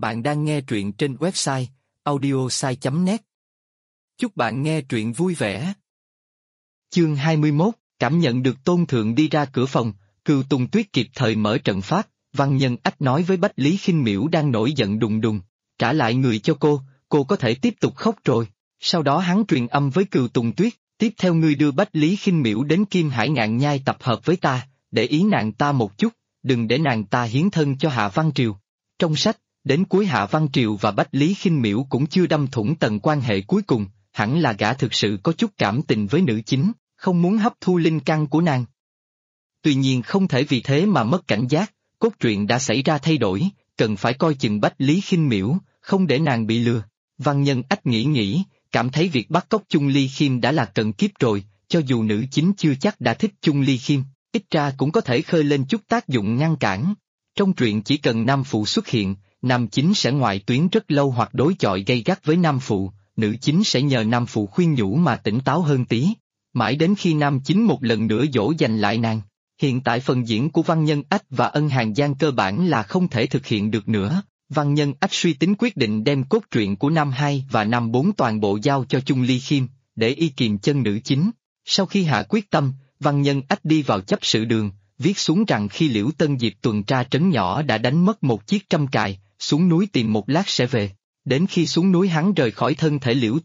Bạn đang nghe truyện trên website audiosai.net. Chúc bạn nghe truyện vui vẻ. Chương 21, cảm nhận được Tôn Thượng đi ra cửa phòng, Cừu Tùng Tuyết kịp thời mở trận pháp, Văn Nhân Ách nói với Bách Lý Khinh Miễu đang nổi giận đùng đùng, trả lại người cho cô có thể tiếp tục khóc rồi. Sau đó hắn truyền âm với Cừu Tùng Tuyết, tiếp theo ngươi đưa Bách Lý Khinh Miễu đến Kim Hải Ngạn Nhai tập hợp với ta, để ý nàng ta một chút, đừng để nàng ta hiến thân cho Hạ Văn Triều. Trong sách, đến cuối Hạ Văn Triều và Bách Lý Khinh Miễu cũng chưa đâm thủng tầng quan hệ cuối cùng, hẳn là gã thực sự có chút cảm tình với nữ chính, không muốn hấp thu linh căn của nàng. Tuy nhiên không thể vì thế mà mất cảnh giác, cốt truyện đã xảy ra thay đổi, cần phải coi chừng Bách Lý Khinh Miễu, không để nàng bị lừa. Văn Nhân Ách nghĩ, cảm thấy việc bắt cóc Chung Ly Khiêm đã là cận kiếp rồi, cho dù nữ chính chưa chắc đã thích Chung Ly Khiêm, ít ra cũng có thể khơi lên chút tác dụng ngăn cản. Trong truyện chỉ cần nam phụ xuất hiện, nam chính sẽ ngoại tuyến rất lâu hoặc đối chọi gay gắt với nam phụ, nữ chính sẽ nhờ nam phụ khuyên nhủ mà tỉnh táo hơn tí, mãi đến khi nam chính một lần nữa dỗ dành lại nàng. Hiện tại phần diễn của Văn Nhân Ách và Ân Hàn Giang cơ bản là không thể thực hiện được nữa. Văn Nhân Ách suy tính quyết định đem cốt truyện của năm 2 và năm 4 toàn bộ giao cho Chung Ly Khiêm, để y kiềm chân nữ chính. Sau khi hạ quyết tâm, Văn Nhân Ách đi vào chấp sự đường, viết xuống rằng khi Liễu Tân Diệp tuần tra trấn nhỏ đã đánh mất một chiếc trăm cài, xuống núi tìm một lát sẽ về. Đến khi xuống núi hắn rời khỏi thân thể Liễu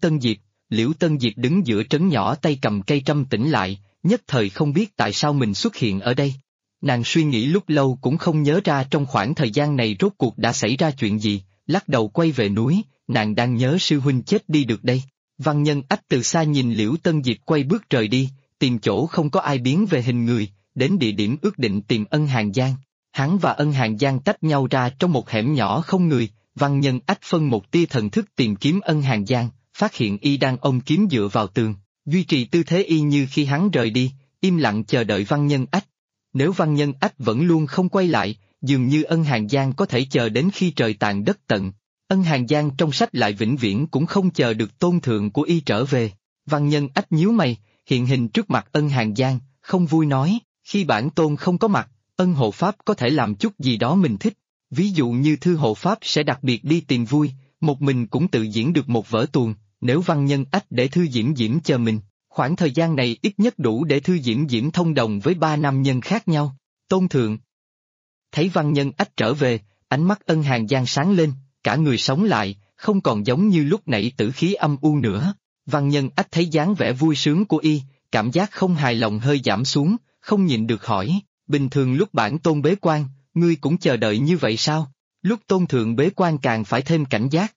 Tân Diệp đứng giữa trấn nhỏ tay cầm cây trăm tỉnh lại, nhất thời không biết tại sao mình xuất hiện ở đây. Nàng suy nghĩ lúc lâu cũng không nhớ ra trong khoảng thời gian này rốt cuộc đã xảy ra chuyện gì, lắc đầu quay về núi, nàng đang nhớ sư huynh chết đi được đây. Văn Nhân Ách từ xa nhìn Liễu Tân Diệp quay bước rời đi, tìm chỗ không có ai biến về hình người, đến địa điểm ước định tìm Ân Hàn Giang. Hắn và Ân Hàn Giang tách nhau ra trong một hẻm nhỏ không người, Văn Nhân Ách phân một tia thần thức tìm kiếm Ân Hàn Giang, phát hiện y đang ôm kiếm dựa vào tường, duy trì tư thế y như khi hắn rời đi, im lặng chờ đợi Văn Nhân Ách. Nếu Văn Nhân Ách vẫn luôn không quay lại, dường như Ân Hàn Giang có thể chờ đến khi trời tàn đất tận. Ân Hàn Giang trong sách lại vĩnh viễn cũng không chờ được Tôn Thượng của y trở về. Văn Nhân Ách nhíu mày, hiện hình trước mặt Ân Hàn Giang, không vui nói, khi bản tôn không có mặt, Ân hộ pháp có thể làm chút gì đó mình thích. Ví dụ như Thư hộ pháp sẽ đặc biệt đi tìm vui, một mình cũng tự diễn được một vở tuồng, nếu Văn Nhân Ách để Thư Diễm Diễm chờ mình. Khoảng thời gian này ít nhất đủ để Thư Diễm Diễm thông đồng với 3 nam nhân khác nhau. Tôn Thượng thấy Văn Nhân Ách trở về, ánh mắt Ân Hàn Giang sáng lên, cả người sống lại, không còn giống như lúc nãy tử khí âm u nữa. Văn Nhân Ách thấy dáng vẻ vui sướng của y, cảm giác không hài lòng hơi giảm xuống, không nhịn được hỏi, bình thường lúc bản tôn bế quan, ngươi cũng chờ đợi như vậy sao? Lúc Tôn Thượng bế quan càng phải thêm cảnh giác.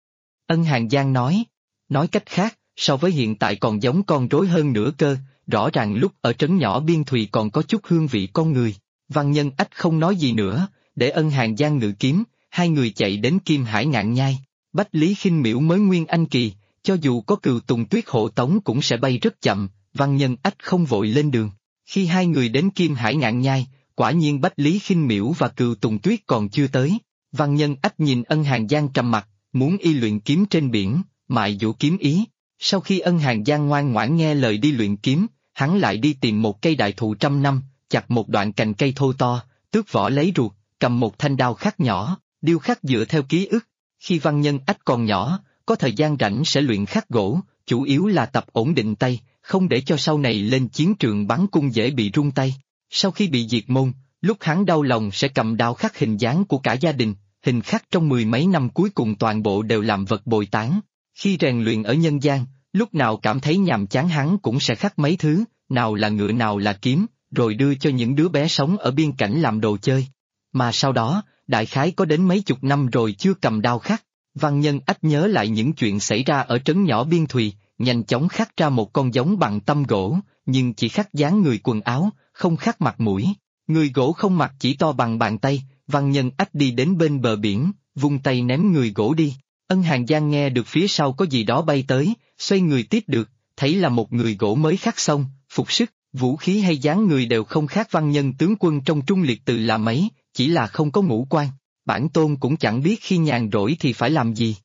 Ân Hàn Giang nói cách khác, so với hiện tại còn giống con rối hơn nữa cơ, rõ ràng lúc ở trấn nhỏ Biên Thùy còn có chút hương vị con người. Văn Nhân Ách không nói gì nữa, để Ân Hàn Giang ngự kiếm, hai người chạy đến Kim Hải Ngạn Nhai. Bách Lý Khinh Miễu mới nguyên anh kỳ, cho dù có Cừu Tùng Tuyết hộ tống cũng sẽ bay rất chậm, Văn Nhân Ách không vội lên đường. Khi hai người đến Kim Hải Ngạn Nhai, quả nhiên Bách Lý Khinh Miễu và Cừu Tùng Tuyết còn chưa tới. Văn Nhân Ách nhìn Ân Hàn Giang trầm mặt, muốn y luyện kiếm trên biển, mại dỗ kiếm ý. Sau khi Ân Hàn Giang ngoan ngoãn nghe lời đi luyện kiếm, hắn lại đi tìm một cây đại thụ 100 năm, chặt một đoạn cành cây thô to, tước vỏ lấy ruột, cầm một thanh đao khắc nhỏ, điêu khắc dựa theo ký ức. Khi Văn Nhân Ách còn nhỏ, có thời gian rảnh sẽ luyện khắc gỗ, chủ yếu là tập ổn định tay, không để cho sau này lên chiến trường bắn cung dễ bị run tay. Sau khi bị diệt môn, lúc hắn đau lòng sẽ cầm đao khắc hình dáng của cả gia đình, hình khắc trong 10 mấy năm cuối cùng toàn bộ đều làm vật bồi tán. Khi rèn luyện ở nhân gian, lúc nào cảm thấy nhàm chán hắn cũng sẽ khắc mấy thứ, nào là ngựa nào là kiếm, rồi đưa cho những đứa bé sống ở biên cảnh làm đồ chơi. Mà sau đó, đại khái có đến mấy chục năm rồi chưa cầm đao khắc. Văn Nhân Ách nhớ lại những chuyện xảy ra ở trấn nhỏ Biên Thùy, nhanh chóng khắc ra một con giống bằng tăm gỗ, nhưng chỉ khắc dáng người quần áo, không khắc mặt mũi. Người gỗ không mặt chỉ to bằng bàn tay, Văn Nhân Ách đi đến bên bờ biển, vung tay ném người gỗ đi. Ân Hàn Giang nghe được phía sau có gì đó bay tới, xoay người tiếp được, thấy là một người gỗ mới khắc xong, phục sức, vũ khí hay dáng người đều không khác Văn Nhân tướng quân trong Trung Liệt Tự là mấy, chỉ là không có ngũ quan. Bản tôn cũng chẳng biết khi nhàn rỗi thì phải làm gì.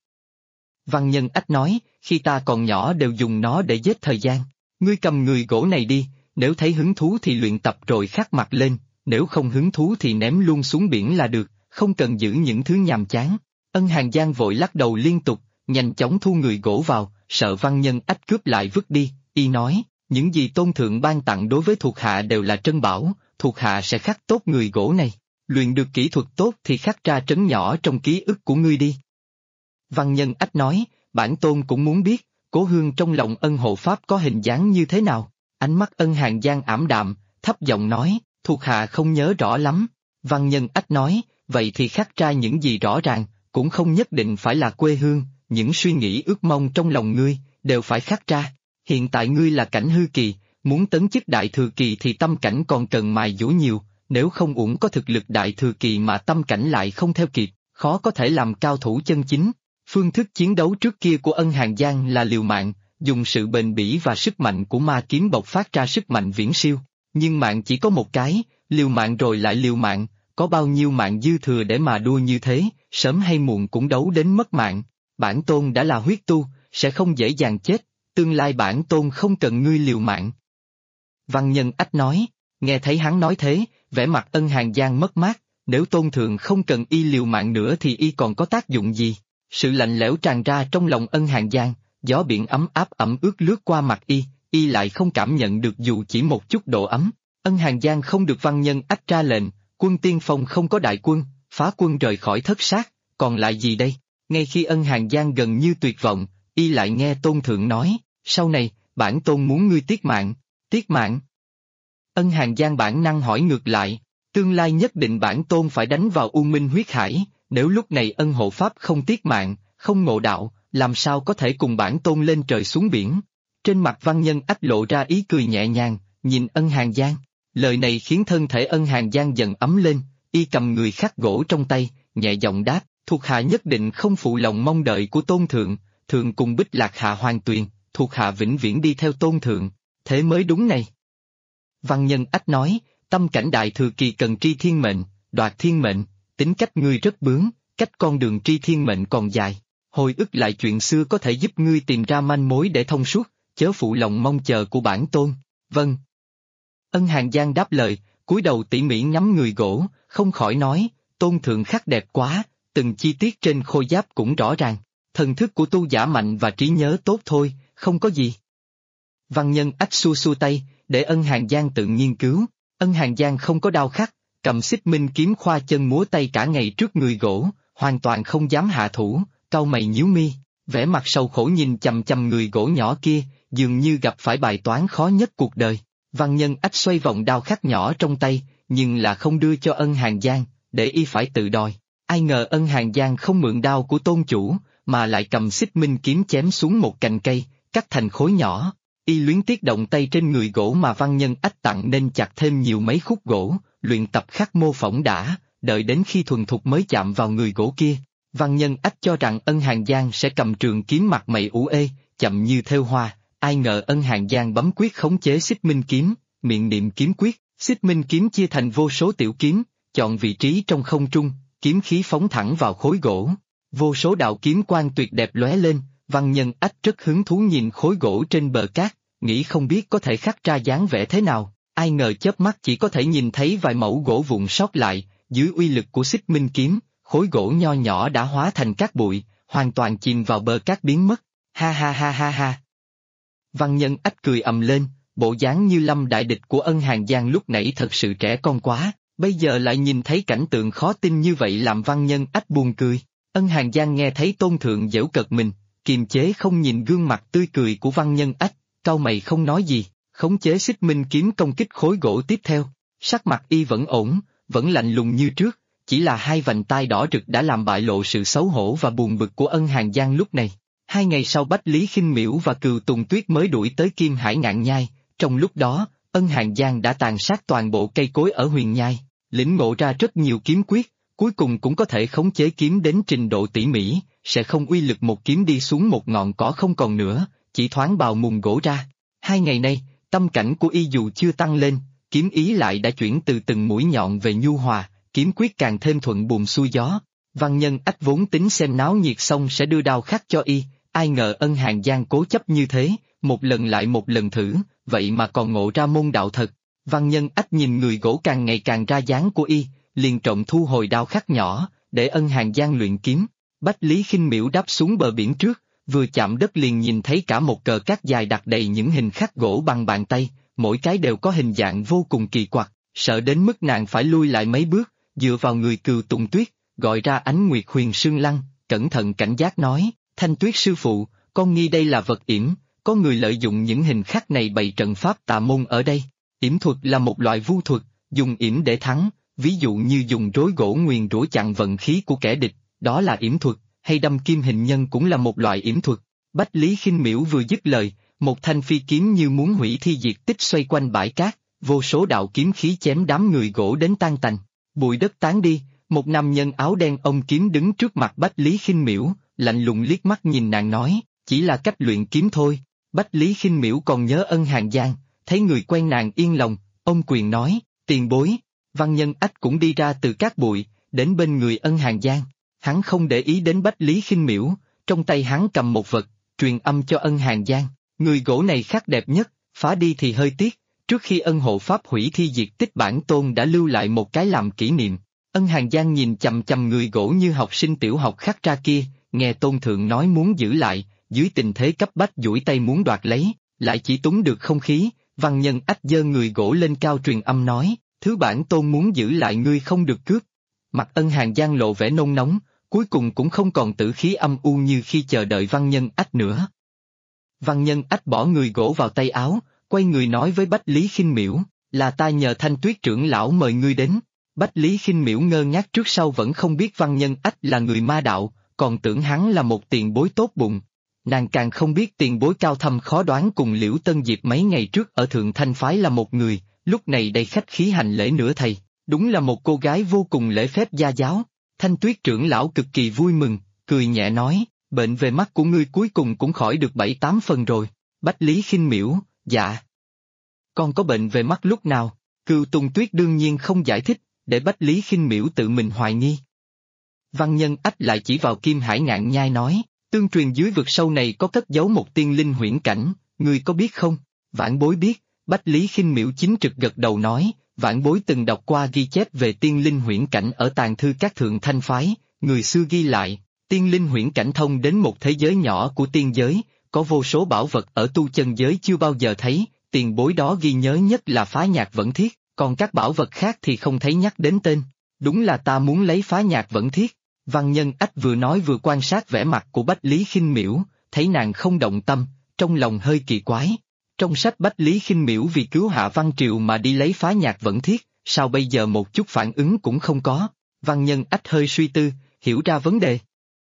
Văn Nhân Ách nói, khi ta còn nhỏ đều dùng nó để giết thời gian. Ngươi cầm người gỗ này đi, nếu thấy hứng thú thì luyện tập rồi khắc mặt lên, nếu không hứng thú thì ném luôn xuống biển là được, không cần giữ những thứ nhàm chán. Ân Hàng Giang vội lắc đầu liên tục, nhanh chóng thu người gỗ vào, sợ Văn Nhân Ách cướp lại vứt đi, y nói, những gì tôn thượng ban tặng đối với thuộc hạ đều là trân bảo, thuộc hạ sẽ khắc tốt người gỗ này, luyện được kỹ thuật tốt thì khắc ra trấn nhỏ trong ký ức của ngươi đi. Văn Nhân Ách nói, bản tôn cũng muốn biết, cố hương trong lòng Ân hộ pháp có hình dáng như thế nào, ánh mắt Ân Hàng Giang ảm đạm, thấp giọng nói, thuộc hạ không nhớ rõ lắm. Văn Nhân Ách nói, vậy thì khắc ra những gì rõ ràng, cũng không nhất định phải là quê hương, những suy nghĩ ước mong trong lòng ngươi, đều phải khắc ra. Hiện tại ngươi là cảnh hư kỳ, muốn tấn chức đại thừa kỳ thì tâm cảnh còn cần mài dũa nhiều, nếu không uổng có thực lực đại thừa kỳ mà tâm cảnh lại không theo kịp, khó có thể làm cao thủ chân chính. Phương thức chiến đấu trước kia của Ân Hàng Giang là liều mạng, dùng sự bền bỉ và sức mạnh của ma kiếm bộc phát ra sức mạnh viễn siêu. Nhưng mạng chỉ có một cái, liều mạng rồi lại liều mạng, có bao nhiêu mạng dư thừa để mà đua như thế, sớm hay muộn cũng đấu đến mất mạng. Bản tôn đã là huyết tu, sẽ không dễ dàng chết, tương lai bản tôn không cần ngươi liều mạng. Văn Nhân Ách nói, nghe thấy hắn nói thế, vẻ mặt Ân Hàng Giang mất mát, nếu tôn thượng không cần y liều mạng nữa thì y còn có tác dụng gì? Sự lạnh lẽo tràn ra trong lòng Ân Hàng Giang, gió biển ấm áp ẩm ướt lướt qua mặt y lại không cảm nhận được dù chỉ một chút độ ấm. Ân Hàng Giang không được Văn Nhân Ách ra lệnh, quân tiên phong không có đại quân, phá quân rời khỏi thất sát, còn lại gì đây? Ngay khi Ân Hàng Giang gần như tuyệt vọng, y lại nghe tôn thượng nói, sau này, bản tôn muốn ngươi tiết mạng. Tiết mạng? Ân Hàng Giang bản năng hỏi ngược lại, tương lai nhất định bản tôn phải đánh vào U Minh huyết hải, nếu lúc này Ân hộ pháp không tiết mạng, không ngộ đạo, làm sao có thể cùng bản tôn lên trời xuống biển? Trên mặt Văn Nhân Ách lộ ra ý cười nhẹ nhàng, nhìn Ân Hàng Giang. Lời này khiến thân thể Ân Hàng Giang dần ấm lên, y cầm người khắc gỗ trong tay, nhẹ giọng đáp, thuộc hạ nhất định không phụ lòng mong đợi của tôn thượng, thượng cùng Bích Lạc hạ hoàng tuyền, thuộc hạ vĩnh viễn đi theo tôn thượng, thế mới đúng này. Văn Nhân Ách nói, tâm cảnh đại thừa kỳ cần tri thiên mệnh, đoạt thiên mệnh, tính cách ngươi rất bướng, cách con đường tri thiên mệnh còn dài, hồi ức lại chuyện xưa có thể giúp ngươi tìm ra manh mối để thông suốt, chớ phụ lòng mong chờ của bản tôn. Vâng. Ân Hàng Giang đáp lời, cúi đầu tỉ mỉ ngắm người gỗ, không khỏi nói, tôn thượng khắc đẹp quá, từng chi tiết trên khôi giáp cũng rõ ràng, thần thức của tu giả mạnh và trí nhớ tốt thôi, không có gì. Văn Nhân Ách xua xua tay, để Ân Hàng Giang tự nghiên cứu, Ân Hàng Giang không có đao khắc, cầm xích minh kiếm khoa chân múa tay cả ngày trước người gỗ, hoàn toàn không dám hạ thủ, cau mày nhíu mi, vẻ mặt sầu khổ nhìn chằm chằm người gỗ nhỏ kia, dường như gặp phải bài toán khó nhất cuộc đời. Văn Nhân Ách xoay vòng đao khắc nhỏ trong tay, nhưng là không đưa cho Ân Hàng Giang, để y phải tự đòi. Ai ngờ Ân Hàng Giang không mượn đao của tôn chủ, mà lại cầm xích minh kiếm chém xuống một cành cây, cắt thành khối nhỏ. Y luyến tiếc động tay trên người gỗ mà Văn Nhân Ách tặng nên chặt thêm nhiều mấy khúc gỗ, luyện tập khắc mô phỏng đã, đợi đến khi thuần thục mới chạm vào người gỗ kia. Văn Nhân Ách cho rằng Ân Hàng Giang sẽ cầm trường kiếm mặt mày ủ ê, chậm như thêu hoa, ai ngờ Ân Hàng Giang bấm quyết khống chế xích minh kiếm, miệng niệm kiếm quyết, xích minh kiếm chia thành vô số tiểu kiếm, chọn vị trí trong không trung, kiếm khí phóng thẳng vào khối gỗ. Vô số đạo kiếm quang tuyệt đẹp lóe lên, Văn Nhân Ách rất hứng thú nhìn khối gỗ trên bờ cát, nghĩ không biết có thể khắc ra dáng vẻ thế nào, ai ngờ chớp mắt chỉ có thể nhìn thấy vài mẩu gỗ vụn sót lại, dưới uy lực của xích minh kiếm, khối gỗ nho nhỏ đã hóa thành cát bụi, hoàn toàn chìm vào bờ cát biến mất, ha ha ha ha ha. Văn Nhân Ách cười ầm lên, bộ dáng như lâm đại địch của Ân Hàng Giang lúc nãy thật sự trẻ con quá, bây giờ lại nhìn thấy cảnh tượng khó tin như vậy làm Văn Nhân Ách buồn cười. Ân Hàng Giang nghe thấy tôn thượng giễu cợt mình, kiềm chế không nhìn gương mặt tươi cười của Văn Nhân Ách, cau mày không nói gì, khống chế xích minh kiếm công kích khối gỗ tiếp theo. Sắc mặt y vẫn ổn, vẫn lạnh lùng như trước, chỉ là hai vành tai đỏ rực đã làm bại lộ sự xấu hổ và buồn bực của Ân Hàng Giang lúc này. 2 ngày sau Bách Lý Khinh Miễu và Cừu Tùng Tuyết mới đuổi tới Kim Hải Ngạn Nhai, trong lúc đó, Ân Hàng Giang đã tàn sát toàn bộ cây cối ở Huyền Nhai, lĩnh ngộ ra rất nhiều kiếm quyết, cuối cùng cũng có thể khống chế kiếm đến trình độ tỉ mỉ, sẽ không uy lực một kiếm đi xuống một ngọn cỏ không còn nữa, chỉ thoáng bào mùn gỗ ra. 2 ngày nay, tâm cảnh của y dù chưa tăng lên, kiếm ý lại đã chuyển từ từng mũi nhọn về nhu hòa, kiếm quyết càng thêm thuận buồm xuôi gió. Văn Nhân Ách vốn tính xem náo nhiệt xong sẽ đưa đao khắc cho y, ai ngờ Ân Hàng Giang cố chấp như thế, một lần lại một lần thử, vậy mà còn ngộ ra môn đạo thật. Văn Nhân Ách nhìn người gỗ càng ngày càng ra dáng của y, liền trộm thu hồi đao khắc nhỏ, để Ân Hàng Giang luyện kiếm. Bách Lý Khinh Miễu đáp xuống bờ biển trước, vừa chạm đất liền nhìn thấy cả một cờ cát dài đặt đầy những hình khắc gỗ bằng bàn tay, mỗi cái đều có hình dạng vô cùng kỳ quặc, sợ đến mức nàng phải lui lại mấy bước, dựa vào người Cừu Tùng Tuyết, gọi ra Ánh Nguyệt Huyền Sương Lăng, cẩn thận cảnh giác nói, Thanh Tuyết sư phụ, con nghi đây là vật yểm, có người lợi dụng những hình khắc này bày trận pháp tà môn ở đây. Yểm thuật là một loại vu thuật, dùng yểm để thắng, ví dụ như dùng rối gỗ nguyền rủa chặn vận khí của kẻ địch, đó là yểm thuật, hay đâm kim hình nhân cũng là một loại yểm thuật. Bách Lý Khinh Miễu vừa dứt lời, một thanh phi kiếm như muốn hủy thi diệt tích xoay quanh bãi cát, vô số đạo kiếm khí chém đám người gỗ đến tan tành. Bụi đất tán đi, một nam nhân áo đen ôm kiếm đứng trước mặt Bách Lý Khinh Miễu, lạnh lùng liếc mắt nhìn nàng nói, chỉ là cách luyện kiếm thôi. Bách Lý Khinh Miễu còn nhớ Ân Hàn Giang, thấy người quen nàng yên lòng, ôm quyền nói, tiền bối. Văn Nhân Ách cũng đi ra từ cát bụi, đến bên người Ân Hàn Giang. Hắn không để ý đến Bách Lý Khinh Miễu, trong tay hắn cầm một vật, truyền âm cho Ân Hàn Giang, người gỗ này khắc đẹp nhất, phá đi thì hơi tiếc, trước khi ân hộ pháp hủy thi diệt tích bản tôn đã lưu lại một cái làm kỷ niệm. Ân Hàn Giang nhìn chằm chằm người gỗ như học sinh tiểu học khắc ra kia, nghe tôn thượng nói muốn giữ lại, dưới tình thế cấp bách duỗi tay muốn đoạt lấy, lại chỉ túng được không khí. Văn Nhân Ách giơ người gỗ lên cao truyền âm nói, thứ bản tôn muốn giữ lại ngươi không được cướp. Mặt Ân Hàn Giang lộ vẻ nôn nóng, cuối cùng cũng không còn tử khí âm u như khi chờ đợi Văn Nhân Ách nữa. Văn Nhân Ách bỏ người gỗ vào tay áo, quay người nói với Bách Lý Khinh Miễu, là ta nhờ Thanh Tuyết trưởng lão mời ngươi đến. Bách Lý Khinh Miễu ngơ ngác trước sau vẫn không biết Văn Nhân Ách là người ma đạo, còn tưởng hắn là một tiền bối tốt bụng. Nàng càng không biết tiền bối cao thâm khó đoán cùng Liễu Tân Diệp mấy ngày trước ở Thượng Thanh Phái là một người, lúc này đầy khách khí hành lễ nửa thầy, đúng là một cô gái vô cùng lễ phép gia giáo. Thanh Tuyết trưởng lão cực kỳ vui mừng, cười nhẹ nói, bệnh về mắt của ngươi cuối cùng cũng khỏi được 7-8 phần rồi. Bách Lý Khinh Miễu, dạ. Con có bệnh về mắt lúc nào? Cừu Tùng Tuyết đương nhiên không giải thích, để Bách Lý Khinh Miễu tự mình hoài nghi. Văn Nhân Ách lại chỉ vào Kim Hải Ngạn Nhai nói, tương truyền dưới vực sâu này có cất giấu một tiên linh huyễn cảnh, ngươi có biết không? Vãn bối biết. Bách Lý Khinh Miễu chính trực gật đầu nói, vãn bối từng đọc qua ghi chép về tiên linh huyễn cảnh ở tàng thư các Thượng Thanh Phái, người xưa ghi lại, tiên linh huyễn cảnh thông đến một thế giới nhỏ của tiên giới, có vô số bảo vật ở tu chân giới chưa bao giờ thấy, tiền bối đó ghi nhớ nhất là Phá Nhạc Vẫn Thiết, còn các bảo vật khác thì không thấy nhắc đến tên. Đúng là ta muốn lấy Phá Nhạc Vẫn Thiết. Văn Nhân Ách vừa nói vừa quan sát vẻ mặt của Bách Lý Khinh Miễu, thấy nàng không động tâm, trong lòng hơi kỳ quái. Trong sách Bách Lý Khinh Miễu vì cứu Hạ Văn Triều mà đi lấy Phá Nhạc Vẫn Thiết, sao bây giờ một chút phản ứng cũng không có? Văn Nhân Ách hơi suy tư, hiểu ra vấn đề.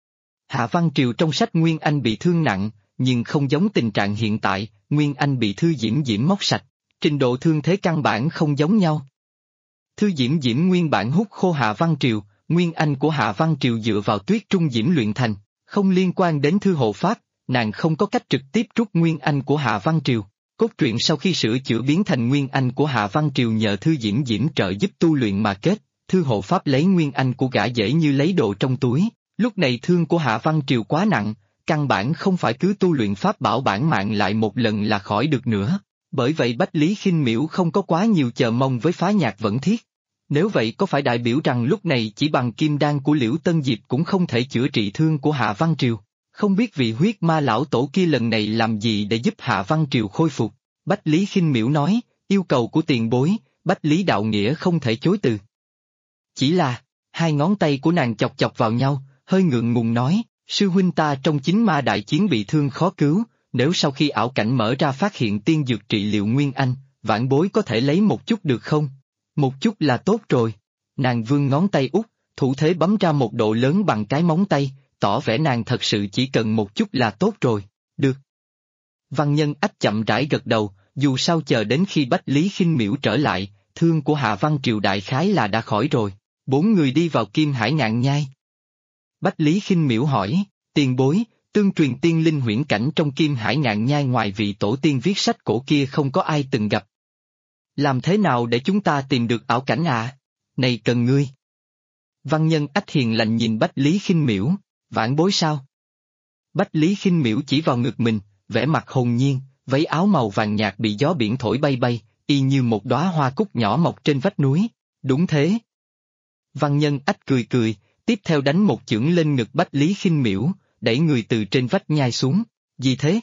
Hạ Văn Triều trong sách Nguyên Anh bị thương nặng, nhưng không giống tình trạng hiện tại, Nguyên Anh bị Thư Diễm Diễm móc sạch, trình độ thương thế căn bản không giống nhau. Thư Diễm Diễm nguyên bản hút khô Hạ Văn Triều, Nguyên Anh của Hạ Văn Triều dựa vào Tuyết Trung Diễm luyện thành, không liên quan đến Thư Hộ Pháp, nàng không có cách trực tiếp rút Nguyên Anh của Hạ Văn Triều. Cốt truyện sau khi sửa chữa biến thành Nguyên Anh của Hạ Văn Triều nhờ Thư Diễm Diễm trợ giúp tu luyện mà kết, Thư Hộ Pháp lấy Nguyên Anh của gã dễ như lấy đồ trong túi, lúc này thương của Hạ Văn Triều quá nặng, căn bản không phải cứ tu luyện pháp bảo bản mạng lại một lần là khỏi được nữa, bởi vậy Bách Lý Khinh Miễu không có quá nhiều chờ mong với Phá Nhạc Vẫn Thiết. Nếu vậy có phải đại biểu rằng lúc này chỉ bằng kim đan của Liễu Tân Diệp cũng không thể chữa trị thương của Hạ Văn Triều? Không biết vị huyết ma lão tổ kia lần này làm gì để giúp Hạ Văn Triều khôi phục? Bách Lý Khinh Miễu nói, yêu cầu của tiền bối, Bách Lý Đạo Nghĩa không thể chối từ. Chỉ là, hai ngón tay của nàng chọc chọc vào nhau, hơi ngượng ngùng nói, sư huynh ta trong chính ma đại chiến bị thương khó cứu, nếu sau khi ảo cảnh mở ra phát hiện tiên dược trị liệu Nguyên Anh, vãn bối có thể lấy một chút được không? Một chút là tốt rồi. Nàng vươn ngón tay út, thủ thế bấm ra một độ lớn bằng cái móng tay, tỏ vẻ nàng thật sự chỉ cần một chút là tốt rồi. Được. Văn Nhân Ách chậm rãi gật đầu, dù sao chờ đến khi Bách Lý Khinh Miễu trở lại, thương của Hạ Văn Triều đại khái là đã khỏi rồi. Bốn người đi vào Kim Hải Ngạn Nhai. Bách Lý Khinh Miễu hỏi, tiền bối, tương truyền tiên linh huyễn cảnh trong Kim Hải Ngạn Nhai ngoài vị tổ tiên viết sách cổ kia không có ai từng gặp. Làm thế nào để chúng ta tìm được ảo cảnh à? Này cần ngươi. Văn Nhân Ách hiền lành nhìn Bách Lý Khinh Miễu, vãn bối sao? Bách Lý Khinh Miễu chỉ vào ngực mình, vẻ mặt hồn nhiên, váy áo màu vàng nhạt bị gió biển thổi bay bay, y như một đóa hoa cúc nhỏ mọc trên vách núi. Đúng thế. Văn Nhân Ách cười cười, tiếp theo đánh một chưởng lên ngực Bách Lý Khinh Miễu, đẩy người từ trên vách nhai xuống. Gì thế?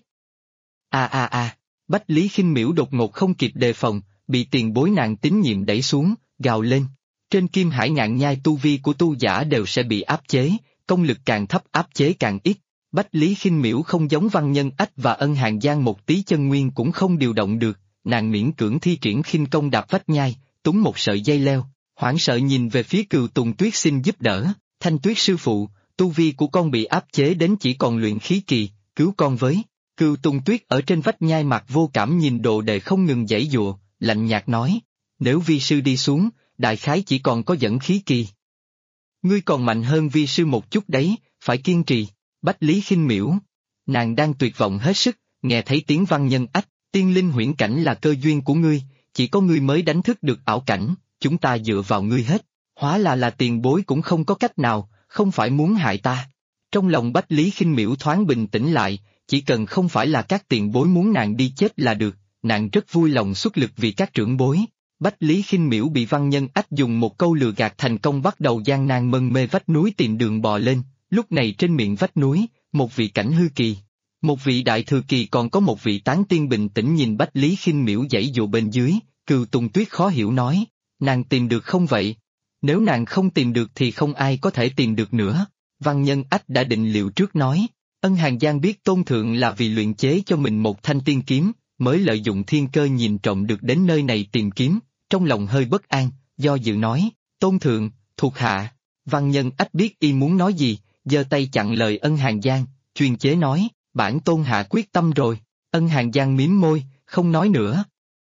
Bách Lý Khinh Miễu đột ngột không kịp đề phòng, bị tiền bối nàng tín nhiệm đẩy xuống, gào lên. Trên Kim Hải Ngạn Nhai tu vi của tu giả đều sẽ bị áp chế, công lực càng thấp áp chế càng ít. Bách Lý Khinh Miễu không giống Văn Nhân Ách và Ân Hàn Giang một tí chân nguyên cũng không điều động được, nàng miễn cưỡng thi triển khinh công đạp vách nhai, túng một sợi dây leo, hoảng sợ nhìn về phía Cừu Tùng Tuyết xin giúp đỡ. Thanh Tuyết sư phụ, tu vi của con bị áp chế đến chỉ còn luyện khí kỳ, cứu con với. Cừu Tùng Tuyết ở trên vách nhai mặt vô cảm nhìn đồ đệ không ngừng giãy giụa, lạnh nhạt nói, nếu vi sư đi xuống, đại khái chỉ còn có dẫn khí kỳ. Ngươi còn mạnh hơn vi sư một chút đấy, phải kiên trì. Bách Lý Khinh Miễu, nàng đang tuyệt vọng hết sức, nghe thấy tiếng Văn Nhân Ách, tiên linh huyễn cảnh là cơ duyên của ngươi, chỉ có ngươi mới đánh thức được ảo cảnh, chúng ta dựa vào ngươi hết, hóa là tiền bối cũng không có cách nào, không phải muốn hại ta. Trong lòng Bách Lý Khinh Miễu thoáng bình tĩnh lại, chỉ cần không phải là các tiền bối muốn nàng đi chết là được, nàng rất vui lòng xuất lực vì các trưởng bối. Bách Lý Khinh Miễu bị Văn Nhân Ách dùng một câu lừa gạt thành công, bắt đầu gian nan mân mê vách núi tìm đường bò lên. Lúc này trên miệng vách núi, một vị cảnh hư kỳ, một vị đại thừa kỳ, còn có một vị tán tiên bình tĩnh nhìn Bách Lý Khinh Miễu giãy dụa bên dưới. Cừu Tùng Tuyết khó hiểu nói, nàng tìm được không vậy? Nếu nàng không tìm được thì không ai có thể tìm được nữa. Văn Nhân Ách đã định liệu trước nói, Ân Hàn Giang biết Tôn Thượng là vì luyện chế cho mình một thanh tiên kiếm, mới lợi dụng thiên cơ nhìn trộm được đến nơi này tìm kiếm, trong lòng hơi bất an, do dự nói, Tôn Thượng, thuộc hạ. Văn Nhân Ách biết y muốn nói gì, giơ tay chặn lời Ân Hàn Giang, chuyên chế nói, bản tôn hạ quyết tâm rồi. Ân Hàn Giang mím môi, không nói nữa.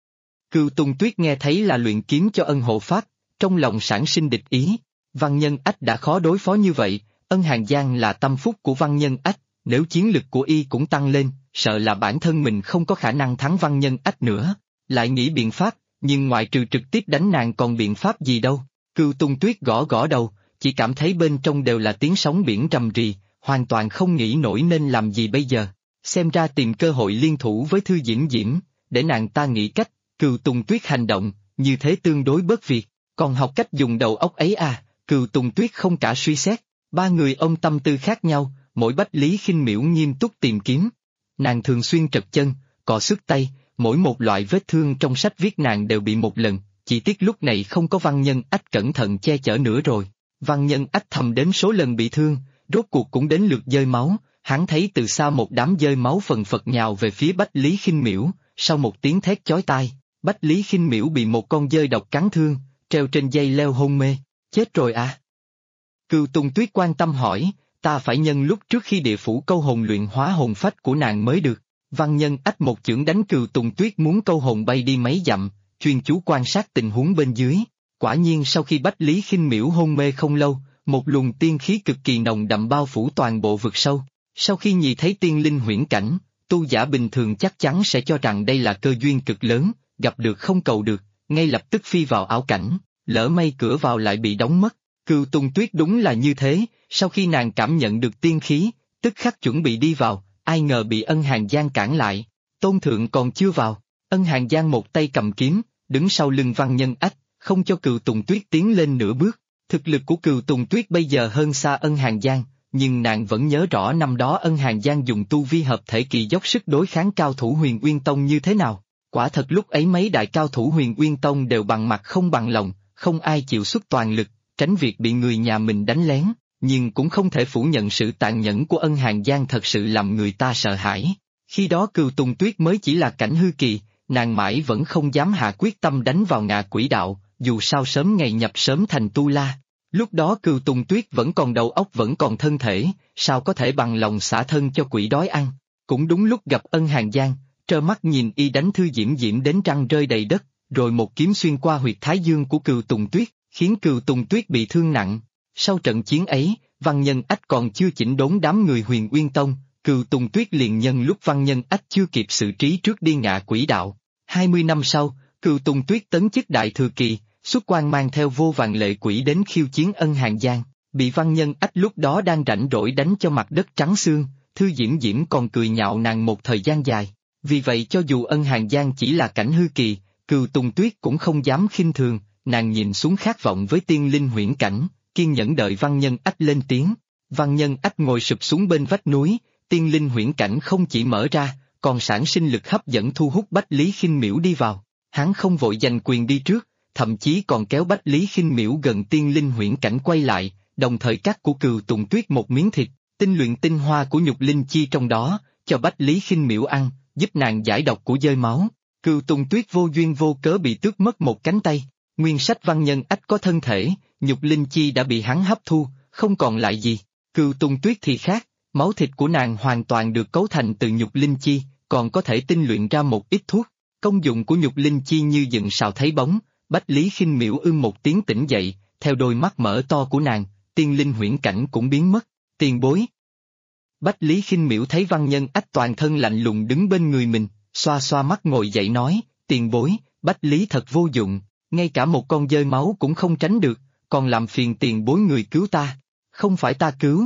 Cừu Tùng Tuyết nghe thấy là luyện kiếm cho Ân hộ pháp, trong lòng sản sinh địch ý. Văn Nhân Ách đã khó đối phó như vậy, Ân Hàn Giang là tâm phúc của Văn Nhân Ách, nếu chiến lực của y cũng tăng lên, sợ là bản thân mình không có khả năng thắng Văn Nhân Ách nữa. Lại nghĩ biện pháp, nhưng ngoại trừ trực tiếp đánh nàng còn biện pháp gì đâu. Cừu Tùng Tuyết gõ gõ đầu, chỉ cảm thấy bên trong đều là tiếng sóng biển rầm rì, hoàn toàn không nghĩ nổi nên làm gì bây giờ. Xem ra tìm cơ hội liên thủ với Thư Diễm Diễm, để nàng ta nghĩ cách. Cừu Tùng Tuyết hành động, như thế tương đối bớt việc, còn học cách dùng đầu óc ấy à. Cừu Tùng Tuyết không cả suy xét, ba người ôm tâm tư khác nhau, mỗi Bách Lý Khinh Miễu nghiêm túc tìm kiếm. Nàng thường xuyên trật chân, cọ xước tay, mỗi một loại vết thương trong sách viết nàng đều bị một lần, chỉ tiếc lúc này không có Văn Nhân Ách cẩn thận che chở nữa rồi. Văn Nhân Ách thầm đếm số lần bị thương, rốt cuộc cũng đến lượt dơi máu, hắn thấy từ xa một đám dơi máu phần phật nhào về phía Bách Lý Khinh Miễu, sau một tiếng thét chói tai, Bách Lý Khinh Miễu bị một con dơi độc cắn thương, treo trên dây leo hôn mê, chết rồi à? Cừu Tùng Tuyết quan tâm hỏi, ta phải nhân lúc trước khi địa phủ câu hồn luyện hóa hồn phách của nàng mới được. Văn Nhân Ách một chưởng đánh Cừu Tùng Tuyết muốn câu hồn bay đi mấy dặm, chuyên chú quan sát tình huống bên dưới. Quả nhiên sau khi Bách Lý Khinh Miễu hôn mê không lâu, một luồng tiên khí cực kỳ nồng đậm bao phủ toàn bộ vực sâu. Sau khi nhìn thấy tiên linh huyễn cảnh, tu giả bình thường chắc chắn sẽ cho rằng đây là cơ duyên cực lớn, gặp được không cầu được, ngay lập tức phi vào ảo cảnh, lỡ may cửa vào lại bị đóng mất. Cừu Tùng Tuyết đúng là như thế, sau khi nàng cảm nhận được tiên khí, tức khắc chuẩn bị đi vào, ai ngờ bị Ân Hàn Giang cản lại. Tôn Thượng còn chưa vào. Ân Hàn Giang một tay cầm kiếm, đứng sau lưng Văn Nhân Ách, không cho Cừu Tùng Tuyết tiến lên nửa bước. Thực lực của Cừu Tùng Tuyết bây giờ hơn xa Ân Hàn Giang, nhưng nàng vẫn nhớ rõ năm đó Ân Hàn Giang dùng tu vi hợp thể kỳ dốc sức đối kháng cao thủ Huyền Uyên Tông như thế nào. Quả thật lúc ấy mấy đại cao thủ Huyền Uyên Tông đều bằng mặt không bằng lòng, không ai chịu xuất toàn lực, tránh việc bị người nhà mình đánh lén, nhưng cũng không thể phủ nhận sự tàn nhẫn của Ân Hàn Giang thật sự làm người ta sợ hãi. Khi đó Cừu Tùng Tuyết mới chỉ là cảnh hư kỳ, nàng mãi vẫn không dám hạ quyết tâm đánh vào ngạ quỷ đạo, dù sao sớm ngày nhập sớm thành tu la. Lúc đó Cừu Tùng Tuyết vẫn còn đầu óc vẫn còn thân thể, sao có thể bằng lòng xả thân cho quỷ đói ăn. Cũng đúng lúc gặp Ân Hàn Giang, trơ mắt nhìn y đánh Thư Diễm Diễm đến răng rơi đầy đất, rồi một kiếm xuyên qua huyệt thái dương của Cừu Tùng Tuyết, khiến Cừu Tùng Tuyết bị thương nặng. Sau trận chiến ấy, Văn Nhân Ách còn chưa chỉnh đốn đám người Huyền Uyên Tông, Cừu Tùng Tuyết liền nhân lúc Văn Nhân Ách chưa kịp xử trí trước đi ngạ quỷ đạo. 20 năm sau, Cừu Tùng Tuyết tấn chức đại thừa kỳ, xuất quan mang theo vô vàn lệ quỷ đến khiêu chiến Ân Hàn Giang, bị Văn Nhân Ách lúc đó đang rảnh rỗi đánh cho mặt đất trắng xương, Thư Diễm Diễm còn cười nhạo nàng một thời gian dài. Vì vậy cho dù Ân Hàn Giang chỉ là cảnh hư kỳ, Cừu Tùng Tuyết cũng không dám khinh thường, nàng nhìn xuống khát vọng với tiên linh huyễn cảnh, kiên nhẫn đợi Văn Nhân Ách lên tiếng. Văn Nhân Ách ngồi sụp xuống bên vách núi, tiên linh huyễn cảnh không chỉ mở ra, còn sản sinh lực hấp dẫn thu hút Bách Lý Khinh Miễu đi vào. Hắn không vội giành quyền đi trước, thậm chí còn kéo Bách Lý Khinh Miễu gần tiên linh huyễn cảnh quay lại, đồng thời cắt của Cừu Tùng Tuyết một miếng thịt, tinh luyện tinh hoa của nhục linh chi trong đó, cho Bách Lý Khinh Miễu ăn, giúp nàng giải độc của dơi máu. Cừu Tùng Tuyết vô duyên vô cớ bị tước mất một cánh tay, nguyên sách Văn Nhân Ách có thân thể, nhục linh chi đã bị hắn hấp thu, không còn lại gì. Cừu Tùng Tuyết thì khác, máu thịt của nàng hoàn toàn được cấu thành từ nhục linh chi, còn có thể tinh luyện ra một ít thuốc. Công dụng của nhục linh chi như dựng sào thấy bóng, Bách Lý Khinh Miễu một tiếng tỉnh dậy, theo đôi mắt mở to của nàng, tiên linh huyễn cảnh cũng biến mất. Tiền bối. Bách Lý Khinh Miễu thấy Văn Nhân Ách toàn thân lạnh lùng đứng bên người mình, xoa xoa mắt ngồi dậy nói, tiền bối, Bách Lý thật vô dụng, ngay cả một con dơi máu cũng không tránh được, còn làm phiền tiền bối người cứu ta. Không phải ta cứu.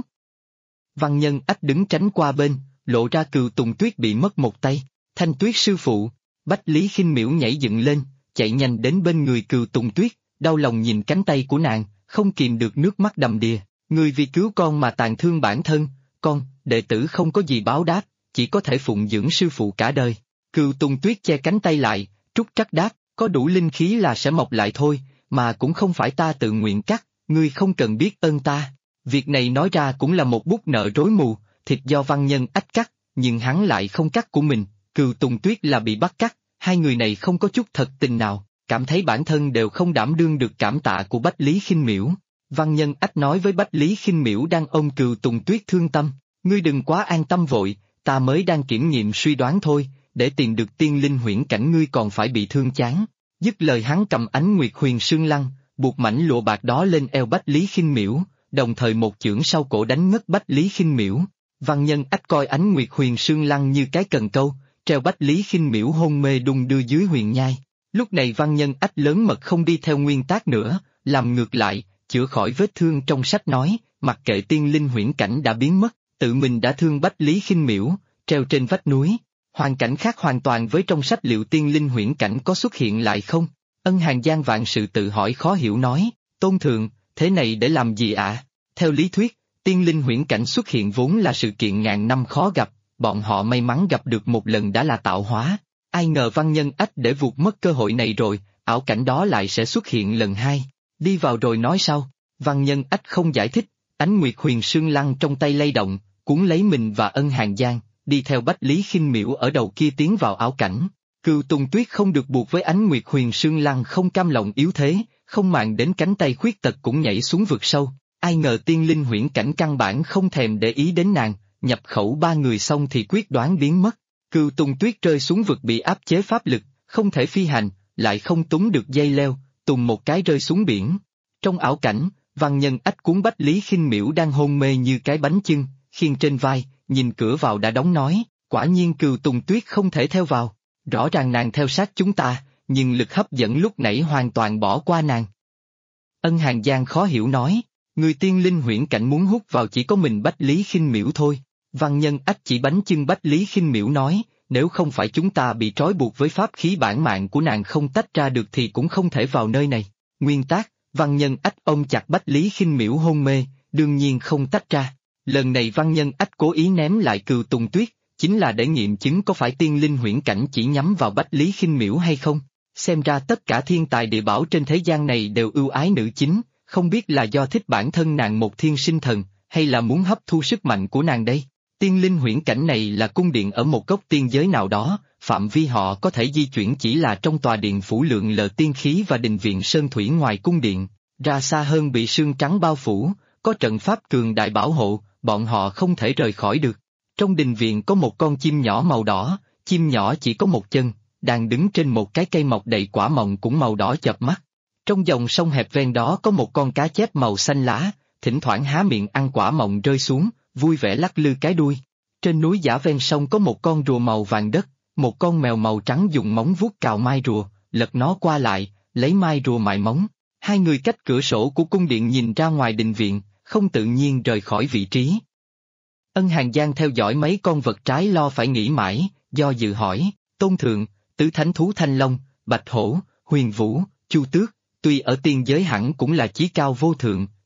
Văn Nhân Ách đứng tránh qua bên, lộ ra Cừu Tùng Tuyết bị mất một tay. Thanh Tuyết sư phụ. Bách Lý Khinh Miễu nhảy dựng lên, chạy nhanh đến bên người Cừu Tùng Tuyết, đau lòng nhìn cánh tay của nàng, không kìm được nước mắt đầm đìa. Người vì cứu con mà tàn thương bản thân, con, đệ tử không có gì báo đáp, chỉ có thể phụng dưỡng sư phụ cả đời. Cừu Tùng Tuyết che cánh tay lại, trúc trắc đáp, có đủ linh khí là sẽ mọc lại thôi, mà cũng không phải ta tự nguyện cắt, ngươi không cần biết ơn ta. Việc này nói ra cũng là một bút nợ rối mù, thịt do Văn Nhân Ách cắt, nhưng hắn lại không cắt của mình, Cừu Tùng Tuyết là bị bắt cắt, hai người này không có chút thật tình nào, cảm thấy bản thân đều không đảm đương được cảm tạ của Bách Lý Khinh Miễu. Văn Nhân Ách nói với Bách Lý Khinh Miễu đang ôm Cừu Tùng Tuyết thương tâm, ngươi đừng quá an tâm vội, ta mới đang kiểm nghiệm suy đoán thôi, để tìm được tiên linh huyễn cảnh ngươi còn phải bị thương chán. Dứt lời hắn cầm Ánh Nguyệt Huyền Sương Lăng, buộc mảnh lụa bạc đó lên eo Bách Lý Khinh Miễu, đồng thời một chưởng sau cổ đánh ngất Bách Lý Khinh Miễu. Văn Nhân Ách coi Ánh Nguyệt Huyền Sương Lăng như cái cần câu, treo Bách Lý Khinh Miễu hôn mê đung đưa dưới huyền nhai. Lúc này Văn Nhân Ách lớn mật không đi theo nguyên tác nữa, làm ngược lại, chữa khỏi vết thương trong sách nói, mặc kệ tiên linh huyễn cảnh đã biến mất, tự mình đã thương Bách Lý Khinh Miễu, treo trên vách núi. Hoàn cảnh khác hoàn toàn với trong sách, liệu tiên linh huyễn cảnh có xuất hiện lại không? Ân Hàn Giang vạn sự tự hỏi khó hiểu nói, tôn thượng, thế này để làm gì ạ? Theo lý thuyết, tiên linh huyễn cảnh xuất hiện vốn là sự kiện ngàn năm khó gặp, bọn họ may mắn gặp được một lần đã là tạo hóa. Ai ngờ Văn Nhân Ách để vụt mất cơ hội này rồi, ảo cảnh đó lại sẽ xuất hiện lần hai. Đi vào rồi nói sau. Văn Nhân Ách không giải thích, Ánh Nguyệt Huyền Sương Lăng trong tay lay động, cuốn lấy mình và Ân Hàn Giang, đi theo Bách Lý Khinh Miễu ở đầu kia tiến vào ảo cảnh. Cừu Tùng Tuyết không được buộc với Ánh Nguyệt Huyền Sương Lăng không cam lòng yếu thế, không màng đến cánh tay khuyết tật cũng nhảy xuống vực sâu. Ai ngờ tiên linh huyễn cảnh căn bản không thèm để ý đến nàng, nhập khẩu ba người xong thì quyết đoán biến mất. Cừu Tùng Tuyết rơi xuống vực bị áp chế pháp lực, không thể phi hành, lại không túng được dây leo, tùng một cái rơi xuống biển. Trong ảo cảnh, Văn Nhân Ách cuốn Bách Lý Khinh Miễu đang hôn mê như cái bánh chưng, khiêng trên vai, nhìn cửa vào đã đóng nói, quả nhiên Cừu Tùng Tuyết không thể theo vào. Rõ ràng nàng theo sát chúng ta, nhưng lực hấp dẫn lúc nãy hoàn toàn bỏ qua nàng. Ân Hàn Giang khó hiểu nói, người tiên linh huyễn cảnh muốn hút vào chỉ có mình Bách Lý Khinh Miễu thôi. Văn Nhân Ách chỉ bánh chưng Bách Lý Khinh Miễu nói, nếu không phải chúng ta bị trói buộc với pháp khí bản mạng của nàng không tách ra được thì cũng không thể vào nơi này. Nguyên tác, Văn Nhân Ách ôm chặt Bách Lý Khinh Miễu hôn mê, đương nhiên không tách ra. Lần này Văn Nhân Ách cố ý ném lại Cừu Tùng Tuyết, chính là để nghiệm chứng có phải tiên linh huyễn cảnh chỉ nhắm vào Bách Lý Khinh Miễu hay không. Xem ra tất cả thiên tài địa bảo trên thế gian này đều ưu ái nữ chính, không biết là do thích bản thân nàng một thiên sinh thần, hay là muốn hấp thu sức mạnh của nàng đây. Tiên linh huyễn cảnh này là cung điện ở một góc tiên giới nào đó, phạm vi họ có thể di chuyển chỉ là trong tòa điện phủ lượng lờ tiên khí và đình viện sơn thủy ngoài cung điện, ra xa hơn bị sương trắng bao phủ, có trận pháp cường đại bảo hộ, bọn họ không thể rời khỏi được. Trong đình viện có một con chim nhỏ màu đỏ, chim nhỏ chỉ có một chân, đang đứng trên một cái cây mọc đầy quả mọng cũng màu đỏ chợp mắt. Trong dòng sông hẹp ven đó có một con cá chép màu xanh lá, thỉnh thoảng há miệng ăn quả mọng rơi xuống, vui vẻ lắc lư cái đuôi. Trên núi giả ven sông có một con rùa màu vàng đất, một con mèo màu trắng dùng móng vuốt cào mai rùa, lật nó qua lại, lấy mai rùa mài móng. Hai người cách cửa sổ của cung điện nhìn ra ngoài đình viện, không tự nhiên rời khỏi vị trí. Ân Hàn Giang theo dõi mấy con vật trái lo phải nghĩ mãi, do dự hỏi, tôn thượng, tứ thánh thú Thanh Long, Bạch Hổ, Huyền Vũ, Chu Tước, tuy ở tiên giới hẳn cũng là chí cao vô thượng,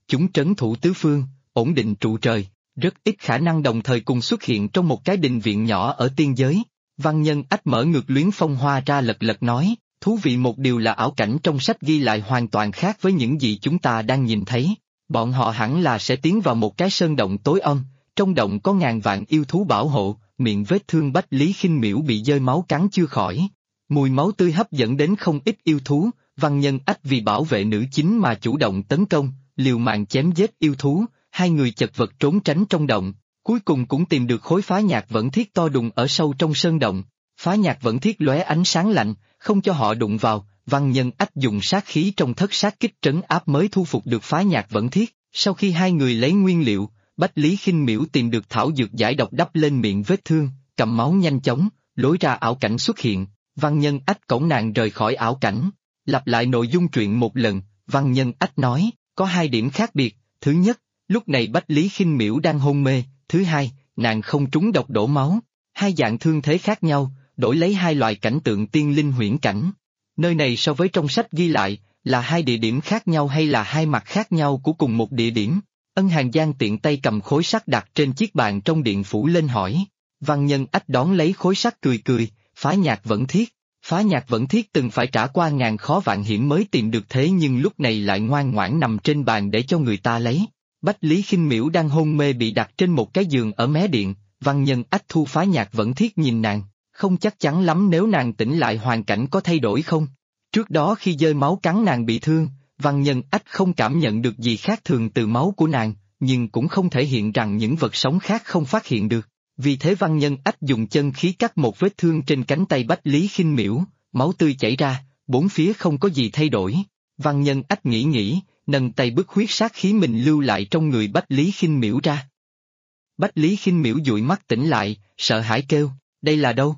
chúng trấn thủ tứ phương, ổn định trụ trời, rất ít khả năng đồng thời cùng xuất hiện trong một cái đình viện nhỏ ở tiên giới. Văn Nhân Ách mở ngược Luyến Phong Hoa ra lật lật nói, thú vị một điều là ảo cảnh trong sách ghi lại hoàn toàn khác với những gì chúng ta đang nhìn thấy. Bọn họ hẳn là sẽ tiến vào một cái sơn động tối âm, trong động có ngàn vạn yêu thú bảo hộ, miệng vết thương Bách Lý Khinh Miễu bị dơi máu cắn chưa khỏi. Mùi máu tươi hấp dẫn đến không ít yêu thú, Văn Nhân Ách vì bảo vệ nữ chính mà chủ động tấn công, liều mạng chém giết yêu thú, hai người chật vật trốn tránh trong động, cuối cùng cũng tìm được khối phá nhạc vẫn thiết to đùng ở sâu trong sơn động. Phá nhạc vẫn thiết lóe ánh sáng lạnh, không cho họ đụng vào, Văn Nhân Ách dùng sát khí trong thất sát kích trấn áp mới thu phục được phá nhạc vẫn thiết. Sau khi hai người lấy nguyên liệu, Bách Lý Khinh Miễu tìm được thảo dược giải độc đắp lên miệng vết thương, cầm máu nhanh chóng, lối ra ảo cảnh xuất hiện. Văn Nhân Ách cõng nàng rời khỏi ảo cảnh. Lặp lại nội dung truyện một lần, Văn Nhân Ách nói, có hai điểm khác biệt. Thứ nhất, lúc này Bách Lý Khinh Miễu đang hôn mê. Thứ hai, nàng không trúng độc đổ máu. Hai dạng thương thế khác nhau, đổi lấy hai loại cảnh tượng tiên linh huyễn cảnh. Nơi này so với trong sách ghi lại, là hai địa điểm khác nhau hay là hai mặt khác nhau của cùng một địa điểm? Ân Hàn Giang tiện tay cầm khối sắt đặt trên chiếc bàn trong điện phủ lên hỏi. Văn Nhân Ách đón lấy khối sắt cười cười, phá nhạc vẫn thiết. Phá nhạc vẫn thiết từng phải trả qua ngàn khó vạn hiểm mới tìm được thế nhưng lúc này lại ngoan ngoãn nằm trên bàn để cho người ta lấy. Bách Lý Khinh Miễu đang hôn mê bị đặt trên một cái giường ở mé điện, Văn Nhân Ách thu phá nhạc vẫn thiết nhìn nàng, không chắc chắn lắm nếu nàng tỉnh lại hoàn cảnh có thay đổi không. Trước đó khi dơi máu cắn nàng bị thương, Văn Nhân Ách không cảm nhận được gì khác thường từ máu của nàng, nhưng cũng không thể hiện rằng những vật sống khác không phát hiện được. Vì thế Văn Nhân Ách dùng chân khí cắt một vết thương trên cánh tay Bách Lý Khinh Miễu, máu tươi chảy ra, bốn phía không có gì thay đổi. Văn Nhân Ách nghĩ, nâng tay bức huyết sát khí mình lưu lại trong người Bách Lý Khinh Miễu ra. Bách Lý Khinh Miễu dụi mắt tỉnh lại, sợ hãi kêu, đây là đâu?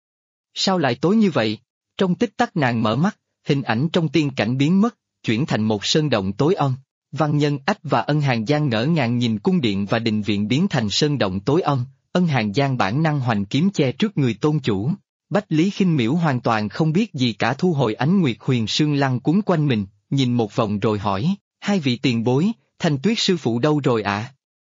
Sao lại tối như vậy? Trong tích tắc nàng mở mắt, hình ảnh trong tiên cảnh biến mất, chuyển thành một sơn động tối âm. Văn Nhân Ách và Ân Hàn Giang ngỡ ngàng nhìn cung điện và đình viện biến thành sơn động tối âm. Ân Hàn Giang bản năng hoành kiếm che trước người tôn chủ. Bách Lý Khinh Miễu hoàn toàn không biết gì cả thu hồi ánh nguyệt huyền sương lăng cuốn quanh mình, nhìn một vòng rồi hỏi, hai vị tiền bối, Thanh Tuyết sư phụ đâu rồi ạ?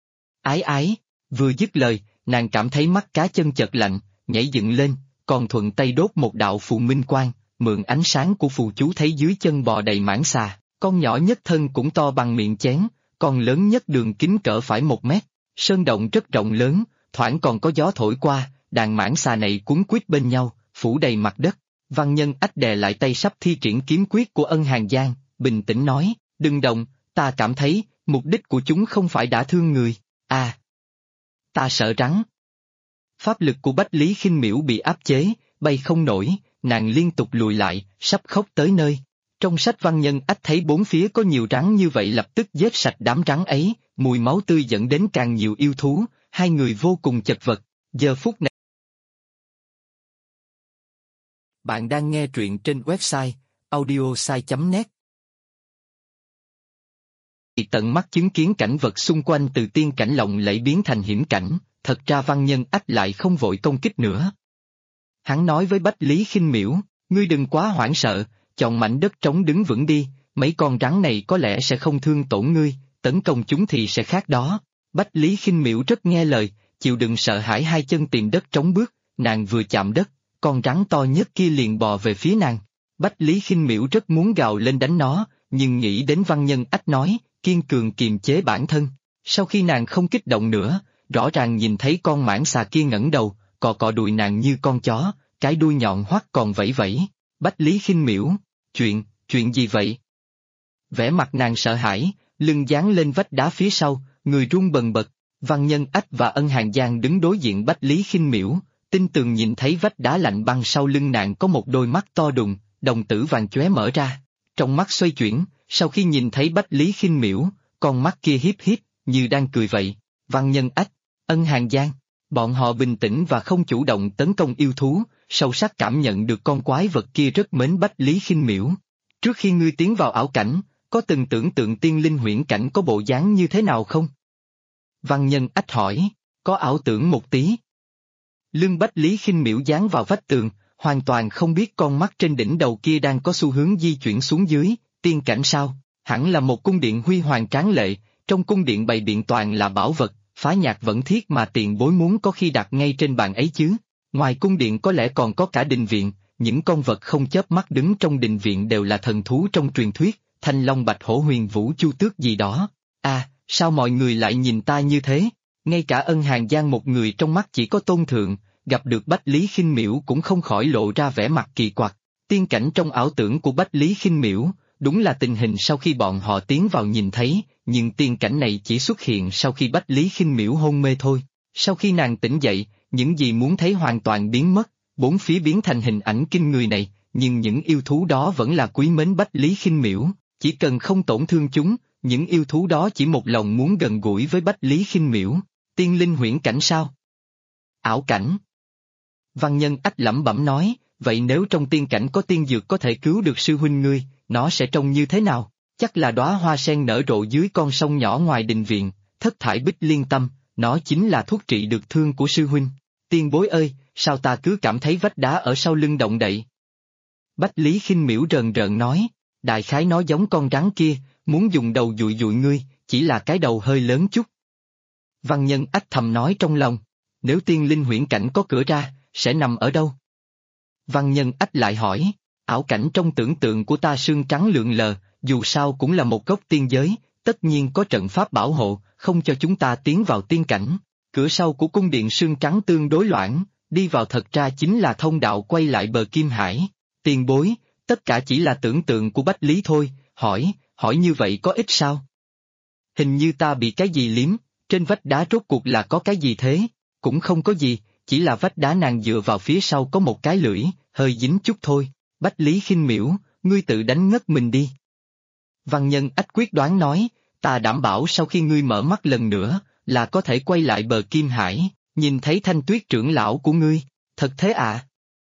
Ái ái, vừa dứt lời, nàng cảm thấy mắt cá chân chợt lạnh, nhảy dựng lên, còn thuận tay đốt một đạo phù minh quang, mượn ánh sáng của phù chú thấy dưới chân bò đầy mãng xà, con nhỏ nhất thân cũng to bằng miệng chén, con lớn nhất đường kính cỡ phải 1 mét, sơn động rất rộng lớn, thoảng còn có gió thổi qua, đàn mãng xà này quấn quýt bên nhau, phủ đầy mặt đất. Văn Nhân Ách đè lại tay sắp thi triển kiếm quyết của Ân Hàn Giang, bình tĩnh nói, đừng động, ta cảm thấy, mục đích của chúng không phải đả thương người, ta sợ rắn. Pháp lực của Bách Lý Khinh Miễu bị áp chế, bay không nổi, nàng liên tục lùi lại, sắp khóc tới nơi. Trong sách Văn Nhân Ách thấy bốn phía có nhiều rắn như vậy lập tức giết sạch đám rắn ấy, mùi máu tươi dẫn đến càng nhiều yêu thú, hai người vô cùng chật vật, giờ phút này. Bạn đang nghe truyện trên website audiosai.net. Tận mắt chứng kiến cảnh vật xung quanh từ tiên cảnh lộng lẫy biến thành hiểm cảnh, thật ra Văn Nhân Ách lại không vội công kích nữa. Hắn nói với Bách Lý Khinh Miễu, ngươi đừng quá hoảng sợ, chọn mảnh đất trống đứng vững đi, mấy con rắn này có lẽ sẽ không thương tổn ngươi, tấn công chúng thì sẽ khác đó. Bách Lý Khinh Miễu rất nghe lời, chịu đựng sợ hãi hai chân tìm đất trống bước, nàng vừa chạm đất, con rắn to nhất kia liền bò về phía nàng. Bách Lý Khinh Miễu rất muốn gào lên đánh nó, nhưng nghĩ đến Văn Nhân Ách nói, kiên cường kiềm chế bản thân. Sau khi nàng không kích động nữa, rõ ràng nhìn thấy con mãng xà kia ngẩng đầu, cọ cọ đùi nàng như con chó, cái đuôi nhọn hoắt còn vẫy vẫy. Bách Lý Khinh Miễu, chuyện gì vậy? Vẻ mặt nàng sợ hãi, lưng dán lên vách đá phía sau, người run bần bật. Văn Nhân Ách và Ân Hàn Giang đứng đối diện Bách Lý Khinh Miễu, tinh tường nhìn thấy vách đá lạnh băng sau lưng nàng có một đôi mắt to đùng, đồng tử vàng chóe mở ra. Trong mắt xoay chuyển, sau khi nhìn thấy Bách Lý Khinh Miễu, con mắt kia hiếp hiếp, như đang cười vậy. Văn Nhân Ách, Ân Hàn Giang, bọn họ bình tĩnh và không chủ động tấn công yêu thú, sâu sắc cảm nhận được con quái vật kia rất mến Bách Lý Khinh Miễu. Trước khi ngươi tiến vào ảo cảnh, có từng tưởng tượng tiên linh huyễn cảnh có bộ dáng như thế nào không? Văn Nhân Ách hỏi, có ảo tưởng một tí. Lưng Bách Lý Khinh Miễu dán vào vách tường, hoàn toàn không biết con mắt trên đỉnh đầu kia đang có xu hướng di chuyển xuống dưới, tiên cảnh sao? hẳn là một cung điện huy hoàng tráng lệ, trong cung điện bày biện toàn là bảo vật, phá nhạc vẫn thiết mà tiền bối muốn có khi đặt ngay trên bàn ấy chứ. Ngoài cung điện có lẽ còn có cả đình viện, những con vật không chớp mắt đứng trong đình viện đều là thần thú trong truyền thuyết, Thanh Long Bạch Hổ Huyền Vũ Chu Tước gì đó. À, sao mọi người lại nhìn ta như thế? Ngay cả Ân Hàn Giang một người trong mắt chỉ có tôn thượng, gặp được Bách Lý Khinh Miễu cũng không khỏi lộ ra vẻ mặt kỳ quặc. Tiên cảnh trong ảo tưởng của Bách Lý Khinh Miễu, đúng là tình hình sau khi bọn họ tiến vào nhìn thấy, nhưng tiên cảnh này chỉ xuất hiện sau khi Bách Lý Khinh Miễu hôn mê thôi. Sau khi nàng tỉnh dậy, những gì muốn thấy hoàn toàn biến mất, bốn phía biến thành hình ảnh kinh người này, nhưng những yêu thú đó vẫn là quý mến Bách Lý Khinh Miễu, chỉ cần không tổn thương chúng, những yêu thú đó chỉ một lòng muốn gần gũi với Bách Lý Khinh Miễu. Tiên linh huyễn cảnh sao? Ảo cảnh. Văn Nhân Ách lẩm bẩm nói, vậy nếu trong tiên cảnh có tiên dược có thể cứu được sư huynh ngươi, nó sẽ trông như thế nào? Chắc là đóa hoa sen nở rộ dưới con sông nhỏ ngoài đình viện, thất thải bích liên tâm, nó chính là thuốc trị được thương của sư huynh. Tiên bối ơi, sao ta cứ cảm thấy vách đá ở sau lưng động đậy? Bách Lý Khinh Miễu rờn rợn nói, đại khái nó giống con rắn kia, muốn dùng đầu dụi dụi ngươi, chỉ là cái đầu hơi lớn chút. Văn Nhân Ách thầm nói trong lòng, nếu tiên linh huyễn cảnh có cửa ra, sẽ nằm ở đâu? Văn Nhân Ách lại hỏi, ảo cảnh trong tưởng tượng của ta sương trắng lượn lờ, dù sao cũng là một góc tiên giới, tất nhiên có trận pháp bảo hộ, không cho chúng ta tiến vào tiên cảnh. Cửa sau của cung điện sương trắng tương đối loãng, đi vào thật ra chính là thông đạo quay lại bờ Kim Hải. Tiền bối, tất cả chỉ là tưởng tượng của Bách Lý thôi, hỏi như vậy có ích sao? Hình như ta bị cái gì liếm, trên vách đá rốt cuộc là có cái gì thế? Cũng không có gì, chỉ là vách đá nàng dựa vào phía sau có một cái lưỡi, hơi dính chút thôi. Bách Lý Khinh Miễu, ngươi tự đánh ngất mình đi. Văn Nhân Ách quyết đoán nói, ta đảm bảo sau khi ngươi mở mắt lần nữa, là có thể quay lại bờ Kim Hải, nhìn thấy Thanh Tuyết trưởng lão của ngươi, thật thế à?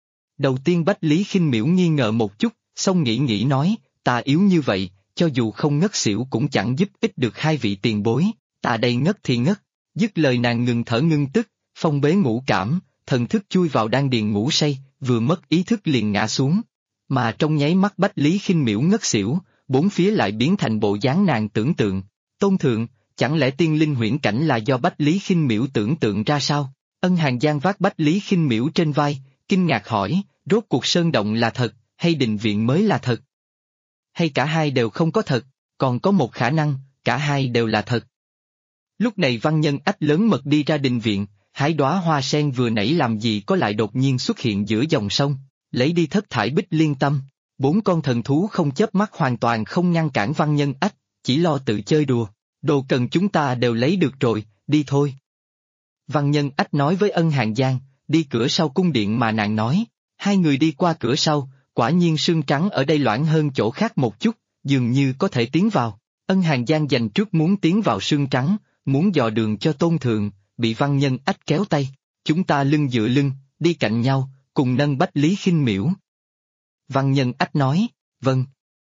Đầu tiên Bách Lý Khinh Miễu nghi ngờ một chút, xong nghĩ nói, ta yếu như vậy, cho dù không ngất xỉu cũng chẳng giúp ích được hai vị tiền bối, ta đây ngất thì ngất. Dứt lời nàng ngừng thở ngưng tức, phong bế ngũ cảm, thần thức chui vào đan điền ngủ say, vừa mất ý thức liền ngã xuống. Mà trong nháy mắt Bách Lý Khinh Miễu ngất xỉu, bốn phía lại biến thành bộ dáng nàng tưởng tượng. Tôn thượng, chẳng lẽ tiên linh huyễn cảnh là do Bách Lý Khinh Miễu tưởng tượng ra sao? Ân Hàn Giang vác Bách Lý Khinh Miễu trên vai, kinh ngạc hỏi, rốt cuộc sơn động là thật, hay đình viện mới là thật? Hay cả hai đều không có thật, còn có một khả năng, cả hai đều là thật. Lúc này Văn Nhân Ách lớn mật đi ra đình viện, hái đóa hoa sen vừa nãy làm gì có lại đột nhiên xuất hiện giữa dòng sông, lấy đi thất thải bích liên tâm. Bốn con thần thú không chớp mắt hoàn toàn không ngăn cản Văn Nhân Ách, chỉ lo tự chơi đùa. Đồ cần chúng ta đều lấy được rồi, đi thôi. Văn Nhân Ách nói với Ân Hàn Giang, đi cửa sau cung điện mà nàng nói. Hai người đi qua cửa sau, quả nhiên sương trắng ở đây loãng hơn chỗ khác một chút, dường như có thể tiến vào. Ân Hàn Giang dành trước muốn tiến vào sương trắng, muốn dò đường cho Tôn thượng, bị Văn Nhân Ách kéo tay. Chúng ta lưng dựa lưng, đi cạnh nhau, cùng nâng Bách Lý Khinh Miễu. Văn Nhân Ách nói, vâng.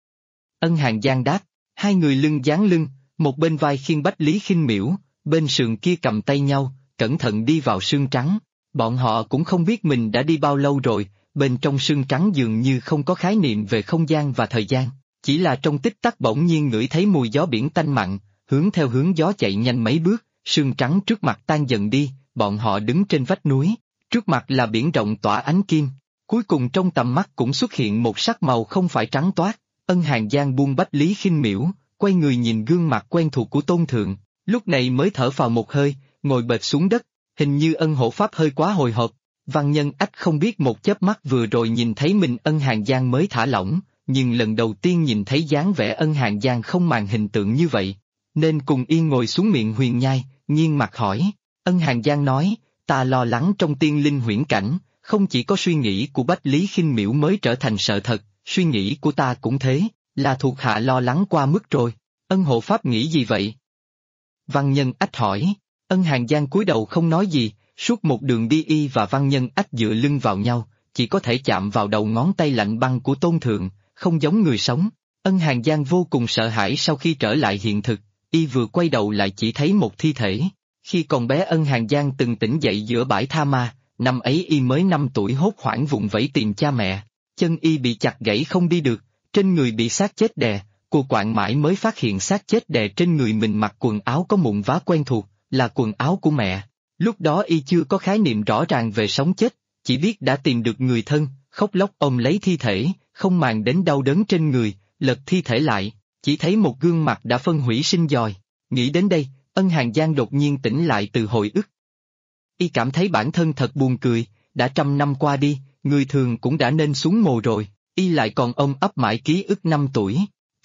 Ân Hàn Giang đáp, hai người lưng dán lưng, một bên vai khiêng Bách Lý Khinh Miễu, bên sườn kia cầm tay nhau, cẩn thận đi vào sương trắng. Bọn họ cũng không biết mình đã đi bao lâu rồi, bên trong sương trắng dường như không có khái niệm về không gian và thời gian, chỉ là trong tích tắc bỗng nhiên ngửi thấy mùi gió biển tanh mặn, hướng theo hướng gió chạy nhanh mấy bước, sương trắng trước mặt tan dần đi, bọn họ đứng trên vách núi, trước mặt là biển rộng tỏa ánh kim, cuối cùng trong tầm mắt cũng xuất hiện một sắc màu không phải trắng toát. Ân Hàn Giang buông Bách Lý Khinh Miễu, quay người nhìn gương mặt quen thuộc của Tôn thượng, lúc này mới thở phào một hơi, ngồi bệt xuống đất, hình như Ân hộ pháp hơi quá hồi hộp. Văn Nhân Ách không biết một chớp mắt vừa rồi nhìn thấy mình Ân Hàn Giang mới thả lỏng, nhưng lần đầu tiên nhìn thấy dáng vẻ Ân Hàn Giang không màng hình tượng như vậy, nên cùng yên ngồi xuống miệng huyền nhai, nghiêng mặt hỏi. Ân Hàn Giang nói, ta lo lắng trong tiên linh huyễn cảnh, không chỉ có suy nghĩ của Bách Lý Khinh Miễu mới trở thành sợ thật, suy nghĩ của ta cũng thế, là thuộc hạ lo lắng qua mức rồi. Ân hộ pháp nghĩ gì vậy? Văn Nhân Ách hỏi. Ân Hàn Giang cúi đầu không nói gì, suốt một đường đi y và Văn Nhân Ách dựa lưng vào nhau, chỉ có thể chạm vào đầu ngón tay lạnh băng của Tôn thượng, không giống người sống. Ân Hàn Giang vô cùng sợ hãi sau khi trở lại hiện thực, y vừa quay đầu lại chỉ thấy một thi thể. Khi còn bé Ân Hàn Giang từng tỉnh dậy giữa bãi Tha Ma, năm ấy y mới 5 tuổi hốt hoảng vùng vẫy tìm cha mẹ, chân y bị chặt gãy không đi được, trên người bị xác chết đè, Cô quạng mãi mới phát hiện xác chết đè trên người mình mặc quần áo có mụn vá quen thuộc, là quần áo của mẹ. Lúc đó y chưa có khái niệm rõ ràng về sống chết, chỉ biết đã tìm được người thân, khóc lóc ôm lấy thi thể, không màng đến đau đớn trên người, lật thi thể lại, chỉ thấy một gương mặt đã phân hủy sinh dòi. Nghĩ đến đây, Ân Hàn Giang đột nhiên tỉnh lại từ hồi ức. Y cảm thấy bản thân thật buồn cười, đã 100 năm qua đi, người thường cũng đã nên xuống mồ rồi, y lại còn ôm ấp mãi ký ức 5 tuổi.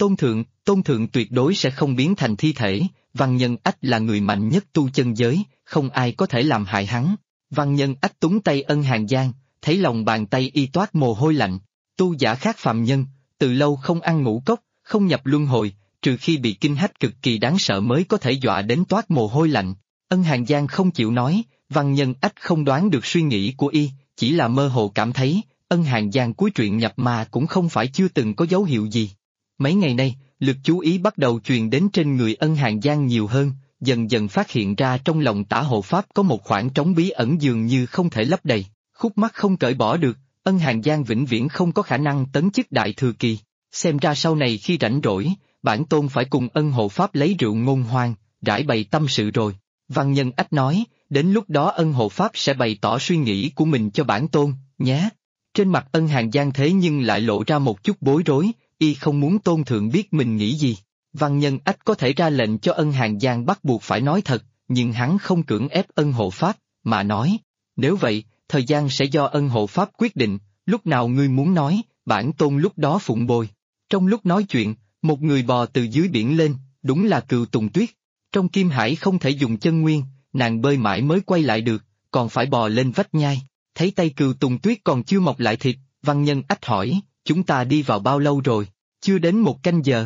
Tôn thượng tuyệt đối sẽ không biến thành thi thể, Văn Nhân Ách là người mạnh nhất tu chân giới, không ai có thể làm hại hắn. Văn Nhân Ách túng tay Ân Hàn Giang, thấy lòng bàn tay y toát mồ hôi lạnh. Tu giả khác phàm nhân, từ lâu không ăn ngũ cốc, không nhập luân hồi, trừ khi bị kinh hách cực kỳ đáng sợ mới có thể dọa đến toát mồ hôi lạnh. Ân Hàn Giang không chịu nói, Văn Nhân Ách không đoán được suy nghĩ của y, chỉ là mơ hồ cảm thấy, Ân Hàn Giang cuối truyện nhập ma cũng không phải chưa từng có dấu hiệu gì. Mấy ngày nay, lực chú ý bắt đầu truyền đến trên người Ân Hàn Giang nhiều hơn, dần dần phát hiện ra trong lòng Tả Hộ Pháp có một khoảng trống bí ẩn dường như không thể lấp đầy, khúc mắc không cởi bỏ được, Ân Hàn Giang vĩnh viễn không có khả năng tấn chức đại thừa kỳ. Xem ra sau này khi rảnh rỗi, bản tôn phải cùng Ân Hộ Pháp lấy rượu ngôn hoan, rải bày tâm sự rồi. Văn Nhân Ách nói, đến lúc đó Ân Hộ Pháp sẽ bày tỏ suy nghĩ của mình cho bản tôn, nhé. Trên mặt Ân Hàn Giang thế nhưng lại lộ ra một chút bối rối, y không muốn tôn thượng biết mình nghĩ gì. Văn Nhân Ách có thể ra lệnh cho Ân Hàn Giang bắt buộc phải nói thật, nhưng hắn không cưỡng ép Ân Hộ Pháp, mà nói, nếu vậy, thời gian sẽ do Ân Hộ Pháp quyết định, lúc nào ngươi muốn nói, bản tôn lúc đó phụng bồi. Trong lúc nói chuyện, một người bò từ dưới biển lên, đúng là Cừu Tùng Tuyết. Trong Kim Hải không thể dùng chân nguyên, nàng bơi mãi mới quay lại được, còn phải bò lên vách nhai. Thấy tay Cừu Tùng Tuyết còn chưa mọc lại thịt, Văn Nhân Ách hỏi, chúng ta đi vào bao lâu rồi, chưa đến 1 canh giờ.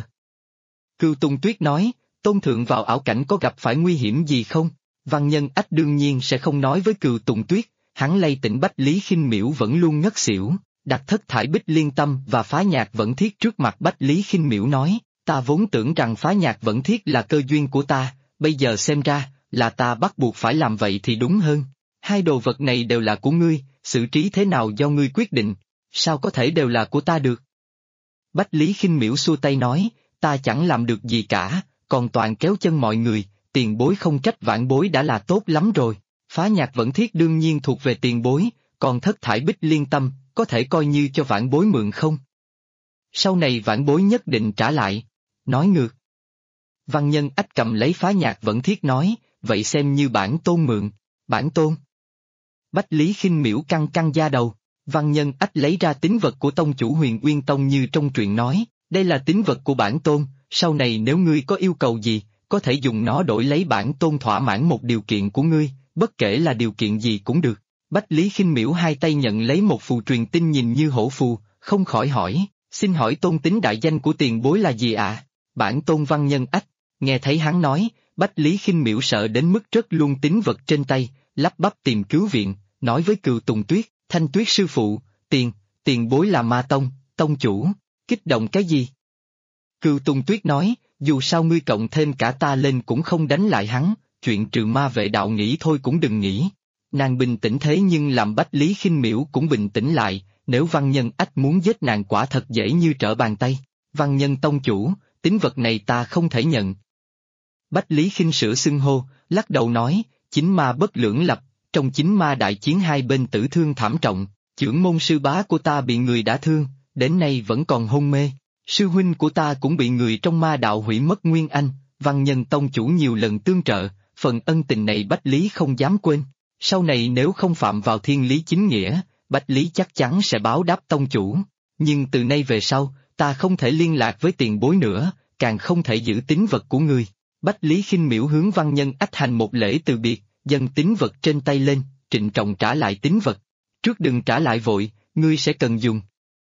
Cừu Tùng Tuyết nói, tôn thượng vào ảo cảnh có gặp phải nguy hiểm gì không? Văn Nhân Ách đương nhiên sẽ không nói với Cừu Tùng Tuyết, hắn lay tỉnh Bách Lý Khinh Miễu vẫn luôn ngất xỉu, đặt Thất Thải Bích Liên Tâm và Phá Nhạc Vẫn Thiết trước mặt Bách Lý Khinh Miễu nói, ta vốn tưởng rằng Phá Nhạc Vẫn Thiết là cơ duyên của ta, bây giờ xem ra, là ta bắt buộc phải làm vậy thì đúng hơn. Hai đồ vật này đều là của ngươi, xử trí thế nào do ngươi quyết định, sao có thể đều là của ta được? Bách Lý Khinh Miễu xua tay nói, ta chẳng làm được gì cả, còn toàn kéo chân mọi người, tiền bối không trách vãn bối đã là tốt lắm rồi. Phá Nhạc Vẫn Thiết đương nhiên thuộc về tiền bối, còn Thất Thải Bích Liên Tâm, có thể coi như cho vãn bối mượn không? Sau này vãn bối nhất định trả lại. Nói ngược. Văn Nhân Ách cầm lấy Phá Nhạc Vẫn Thiết nói, vậy xem như bản tôn mượn. Bản tôn. Bách Lý Khinh Miễu căng căng da đầu. Văn Nhân Ách lấy ra tín vật của tông chủ Huyền Uyên Tông như trong truyện nói, đây là tín vật của bản tôn, sau này nếu ngươi có yêu cầu gì, có thể dùng nó đổi lấy bản tôn thỏa mãn một điều kiện của ngươi, bất kể là điều kiện gì cũng được. Bách Lý Khinh Miễu hai tay nhận lấy một phù truyền tin nhìn như hổ phù, không khỏi hỏi, xin hỏi tôn tính đại danh của tiền bối là gì ạ? Bản tôn Văn Nhân Ách. Nghe thấy hắn nói, Bách Lý Khinh Miễu sợ đến mức rớt luôn tín vật trên tay, lắp bắp tìm cứu viện, nói với Cừu Tùng Tuyết, Thanh Tuyết sư phụ, tiền bối là Ma Tông, tông chủ, kích động cái gì? Cừu Tùng Tuyết nói, dù sao ngươi cộng thêm cả ta lên cũng không đánh lại hắn, chuyện trừ ma vệ đạo nghĩ thôi cũng đừng nghĩ. Nàng bình tĩnh thế nhưng làm Bách Lý Khinh Miễu cũng bình tĩnh lại, nếu Văn Nhân Ách muốn giết nàng quả thật dễ như trở bàn tay. Văn Nhân tông chủ, tín vật này ta không thể nhận. Bách Lý Khinh sửa xưng hô, lắc đầu nói, chính ma bất lưỡng lập, trong chính ma đại chiến hai bên tử thương thảm trọng, chưởng môn sư bá của ta bị người đã thương, đến nay vẫn còn hôn mê, sư huynh của ta cũng bị người trong ma đạo hủy mất nguyên anh, Văn Nhân tông chủ nhiều lần tương trợ, phần ân tình này Bách Lý không dám quên, sau này nếu không phạm vào thiên lý chính nghĩa, Bách Lý chắc chắn sẽ báo đáp tông chủ, nhưng từ nay về sau, ta không thể liên lạc với tiền bối nữa, càng không thể giữ tín vật của ngươi. Bách Lý Khinh Miễu hướng Văn Nhân Ách hành một lễ từ biệt, dâng tín vật trên tay lên, trịnh trọng trả lại tín vật. Trước đừng trả lại vội, ngươi sẽ cần dùng.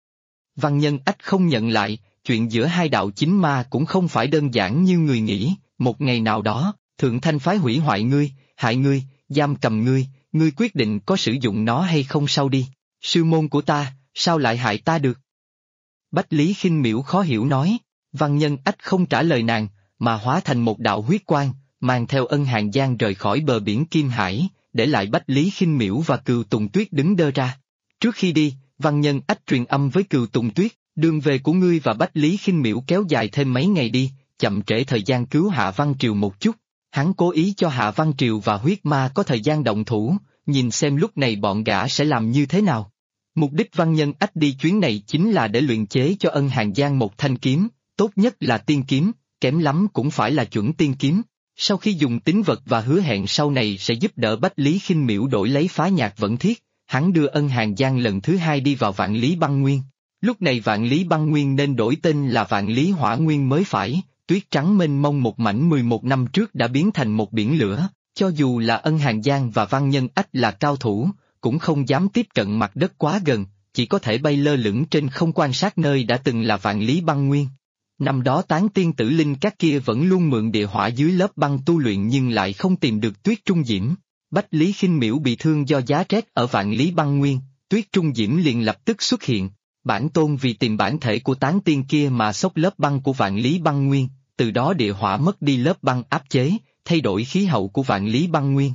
Văn Nhân Ách không nhận lại, chuyện giữa hai đạo chính ma cũng không phải đơn giản như người nghĩ, một ngày nào đó, Thượng Thanh phái hủy hoại ngươi, hại ngươi, giam cầm ngươi quyết định có sử dụng nó hay không sau đi. Sư môn của ta, sao lại hại ta được? Bách Lý Khinh Miễu khó hiểu nói, Văn Nhân Ách không trả lời nàng, mà hóa thành một đạo huyết quang, mang theo Ân Hàn Giang rời khỏi bờ biển Kim Hải, để lại Bách Lý Khinh Miễu và Cừu Tùng Tuyết đứng đơ ra. Trước khi đi, Văn Nhân Ách truyền âm với Cừu Tùng Tuyết, Đường về của ngươi và Bách Lý Khinh Miễu kéo dài thêm mấy ngày đi, chậm trễ thời gian cứu Hạ Văn Triều một chút. Hắn cố ý cho Hạ Văn Triều và huyết ma có thời gian động thủ, nhìn xem lúc này bọn gã sẽ làm như thế nào. Mục đích Văn Nhân Ách đi chuyến này chính là để luyện chế cho Ân Hàn Giang một thanh kiếm, tốt nhất là tiên kiếm, kém lắm cũng phải là chuẩn tiên kiếm. Sau khi dùng tín vật và hứa hẹn sau này sẽ giúp đỡ Bách Lý Khinh Miễu đổi lấy phá nhạc vẫn thiết, hắn đưa Ân Hàn Giang lần thứ hai đi vào Vạn Lý Băng Nguyên. Lúc này Vạn Lý Băng Nguyên nên đổi tên là Vạn Lý Hỏa Nguyên mới phải, tuyết trắng mênh mông một mảnh 11 năm trước đã biến thành một biển lửa, cho dù là Ân Hàn Giang và Văn Nhân Ách là cao thủ, cũng không dám tiếp cận mặt đất quá gần, chỉ có thể bay lơ lửng trên không quan sát nơi đã từng là Vạn Lý Băng Nguyên. Năm đó tán tiên tử linh các kia vẫn luôn mượn địa hỏa dưới lớp băng tu luyện nhưng lại không tìm được tuyết trung diễm. Bách Lý Khinh Miễu bị thương do giá rét ở Vạn Lý Băng Nguyên, tuyết trung diễm liền lập tức xuất hiện. Bản tôn vì tìm bản thể của tán tiên kia mà xốc lớp băng của Vạn Lý Băng Nguyên, từ đó địa hỏa mất đi lớp băng áp chế, thay đổi khí hậu của Vạn Lý Băng Nguyên.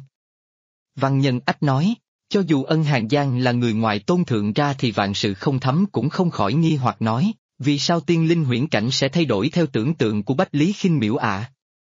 Văn Nhân Ách nói, cho dù Ân Hàn Giang là người ngoài tôn thượng ra thì vạn sự không thấm cũng không khỏi nghi hoặc nói, vì sao tiên linh huyễn cảnh sẽ thay đổi theo tưởng tượng của Bách Lý Khinh Miễu ạ?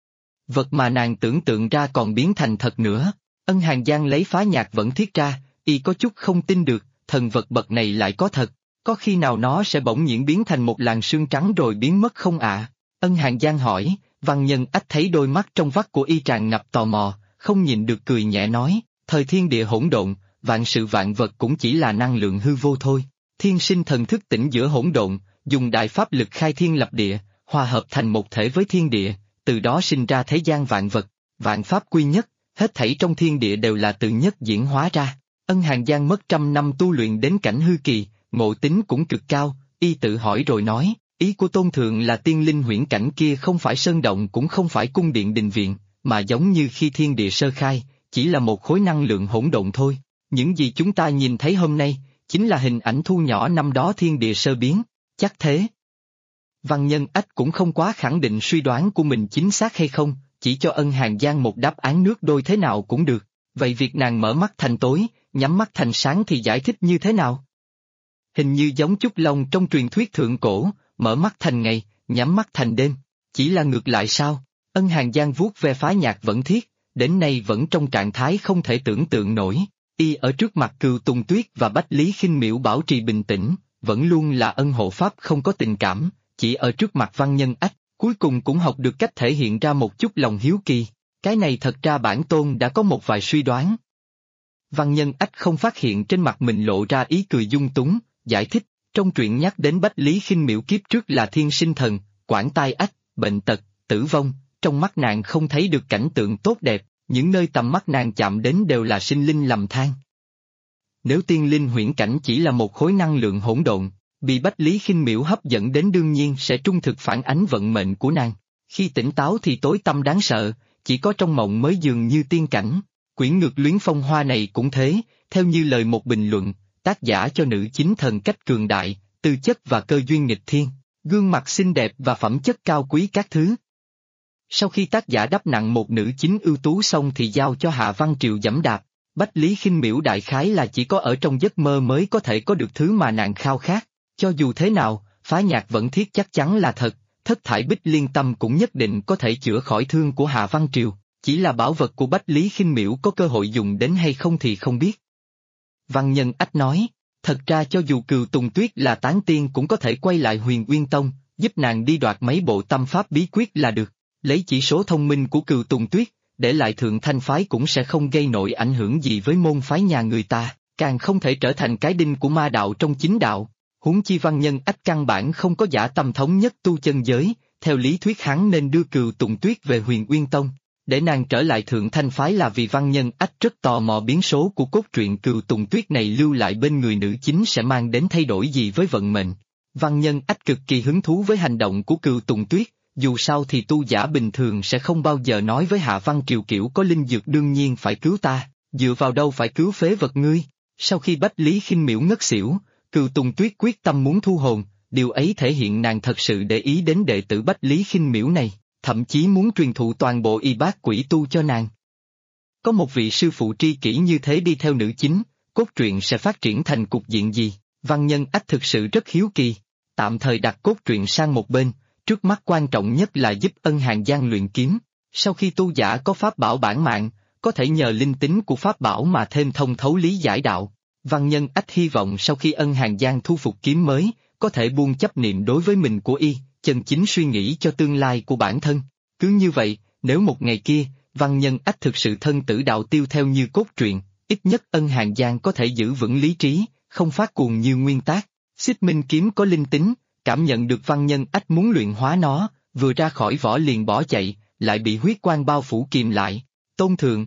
Vật mà nàng tưởng tượng ra còn biến thành thật nữa. Ân Hàn Giang lấy phá nhạc vẫn thiết ra, y có chút không tin được, thần vật bậc này lại có thật, có khi nào nó sẽ bỗng nhiên biến thành một làn sương trắng rồi biến mất không ạ? Ân Hàn Giang hỏi, Văn Nhân Ách thấy đôi mắt trong vắt của y tràn ngập tò mò, không nhịn được cười nhẹ nói, thời thiên địa hỗn độn, vạn sự vạn vật cũng chỉ là năng lượng hư vô thôi. Thiên sinh thần thức tỉnh giữa hỗn độn, dùng đại pháp lực khai thiên lập địa, hòa hợp thành một thể với thiên địa, từ đó sinh ra thế gian vạn vật, vạn pháp quy nhất, hết thảy trong thiên địa đều là tự nhất diễn hóa ra. Ân Hàn Giang mất 100 năm tu luyện đến cảnh hư kỳ, ngộ tính cũng cực cao, y tự hỏi rồi nói, ý của tôn thượng là tiên linh huyễn cảnh kia không phải sơn động cũng không phải cung điện đình viện, mà giống như khi thiên địa sơ khai, chỉ là một khối năng lượng hỗn độn thôi. Những gì chúng ta nhìn thấy hôm nay, chính là hình ảnh thu nhỏ năm đó thiên địa sơ biến, chắc thế. Văn Nhân Ách cũng không quá khẳng định suy đoán của mình chính xác hay không, chỉ cho Ân Hàn Giang một đáp án nước đôi thế nào cũng được, vậy việc nàng mở mắt thành tối, nhắm mắt thành sáng thì giải thích như thế nào? Hình như giống Trúc Long trong truyền thuyết thượng cổ, mở mắt thành ngày, nhắm mắt thành đêm, chỉ là ngược lại sao? Ân Hàn Giang vuốt ve phá nhạc vẫn thiết, đến nay vẫn trong trạng thái không thể tưởng tượng nổi. Y ở trước mặt Cừu Tùng Tuyết và Bách Lý Khinh Miễu bảo trì bình tĩnh, vẫn luôn là ân hộ pháp không có tình cảm, chỉ ở trước mặt Văn Nhân Ách, cuối cùng cũng học được cách thể hiện ra một chút lòng hiếu kỳ. Cái này thật ra bản tôn đã có một vài suy đoán. Văn Nhân Ách không phát hiện trên mặt mình lộ ra ý cười dung túng, giải thích, trong truyện nhắc đến Bách Lý Khinh Miễu kiếp trước là thiên sinh thần, quản tai ách, bệnh tật, tử vong, trong mắt nàng không thấy được cảnh tượng tốt đẹp. Những nơi tầm mắt nàng chạm đến đều là sinh linh lầm than. Nếu tiên linh huyễn cảnh chỉ là một khối năng lượng hỗn độn, bị Bách Lý Khinh Miễu hấp dẫn đến đương nhiên sẽ trung thực phản ánh vận mệnh của nàng. Khi tỉnh táo thì tối tăm đáng sợ, chỉ có trong mộng mới dường như tiên cảnh. Quyển Ngược Luyến Phong Hoa này cũng thế, theo như lời một bình luận, tác giả cho nữ chính thần cách cường đại, tư chất và cơ duyên nghịch thiên, gương mặt xinh đẹp và phẩm chất cao quý các thứ. Sau khi tác giả đắp nặng một nữ chính ưu tú xong thì giao cho Hạ Văn Triều giẫm đạp, Bách Lý Khinh Miễu đại khái là chỉ có ở trong giấc mơ mới có thể có được thứ mà nàng khao khát. Cho dù thế nào, phá nhạc vẫn thiết chắc chắn là thật, thất thải bích liên tâm cũng nhất định có thể chữa khỏi thương của Hạ Văn Triều, chỉ là bảo vật của Bách Lý Khinh Miễu có cơ hội dùng đến hay không thì không biết. Văn Nhân Ách nói, thật ra cho dù Cừu Tùng Tuyết là tán tiên cũng có thể quay lại Huyền Uyên Tông, giúp nàng đi đoạt mấy bộ tâm pháp bí quyết là được. Lấy chỉ số thông minh của Cừu Tùng Tuyết, để lại Thượng Thanh phái cũng sẽ không gây nổi ảnh hưởng gì với môn phái nhà người ta, càng không thể trở thành cái đinh của ma đạo trong chính đạo. Huống chi Văn Nhân Ách căn bản không có dã tâm thống nhất tu chân giới, theo lý thuyết hắn nên đưa Cừu Tùng Tuyết về Huyền Uyên Tông. Để nàng trở lại Thượng Thanh phái là vì Văn Nhân Ách rất tò mò biến số của cốt truyện Cừu Tùng Tuyết này lưu lại bên người nữ chính sẽ mang đến thay đổi gì với vận mệnh. Văn Nhân Ách cực kỳ hứng thú với hành động của Cừu Tùng Tuyết. Dù sao thì tu giả bình thường sẽ không bao giờ nói với Hạ Văn Triều kiểu có linh dược đương nhiên phải cứu ta, dựa vào đâu phải cứu phế vật ngươi. Sau khi Bách Lý Khinh Miễu ngất xỉu, Cừu Tùng Tuyết quyết tâm muốn thu hồn, điều ấy thể hiện nàng thật sự để ý đến đệ tử Bách Lý Khinh Miễu này, thậm chí muốn truyền thụ toàn bộ y bát quỷ tu cho nàng. Có một vị sư phụ tri kỷ như thế đi theo nữ chính, cốt truyện sẽ phát triển thành cục diện gì? Văn Nhân Ách thực sự rất hiếu kỳ. tạm thời đặt cốt truyện sang một bên, trước mắt quan trọng nhất là giúp Ân Hàn Giang luyện kiếm. Sau khi tu giả có pháp bảo bản mạng, có thể nhờ linh tính của pháp bảo mà thêm thông thấu lý giải đạo. Văn Nhân Ách hy vọng sau khi Ân Hàn Giang thu phục kiếm mới, có thể buông chấp niệm đối với mình của y, chân chính suy nghĩ cho tương lai của bản thân. Cứ như vậy, nếu một ngày kia, Văn Nhân Ách thực sự thân tử đạo tiêu theo như cốt truyện, ít nhất Ân Hàn Giang có thể giữ vững lý trí, không phát cuồng như nguyên tác. Xích Minh kiếm có linh tính, cảm nhận được Văn Nhân Ách muốn luyện hóa nó, vừa ra khỏi vỏ liền bỏ chạy, lại bị huyết quang bao phủ kìm lại. Tôn thượng.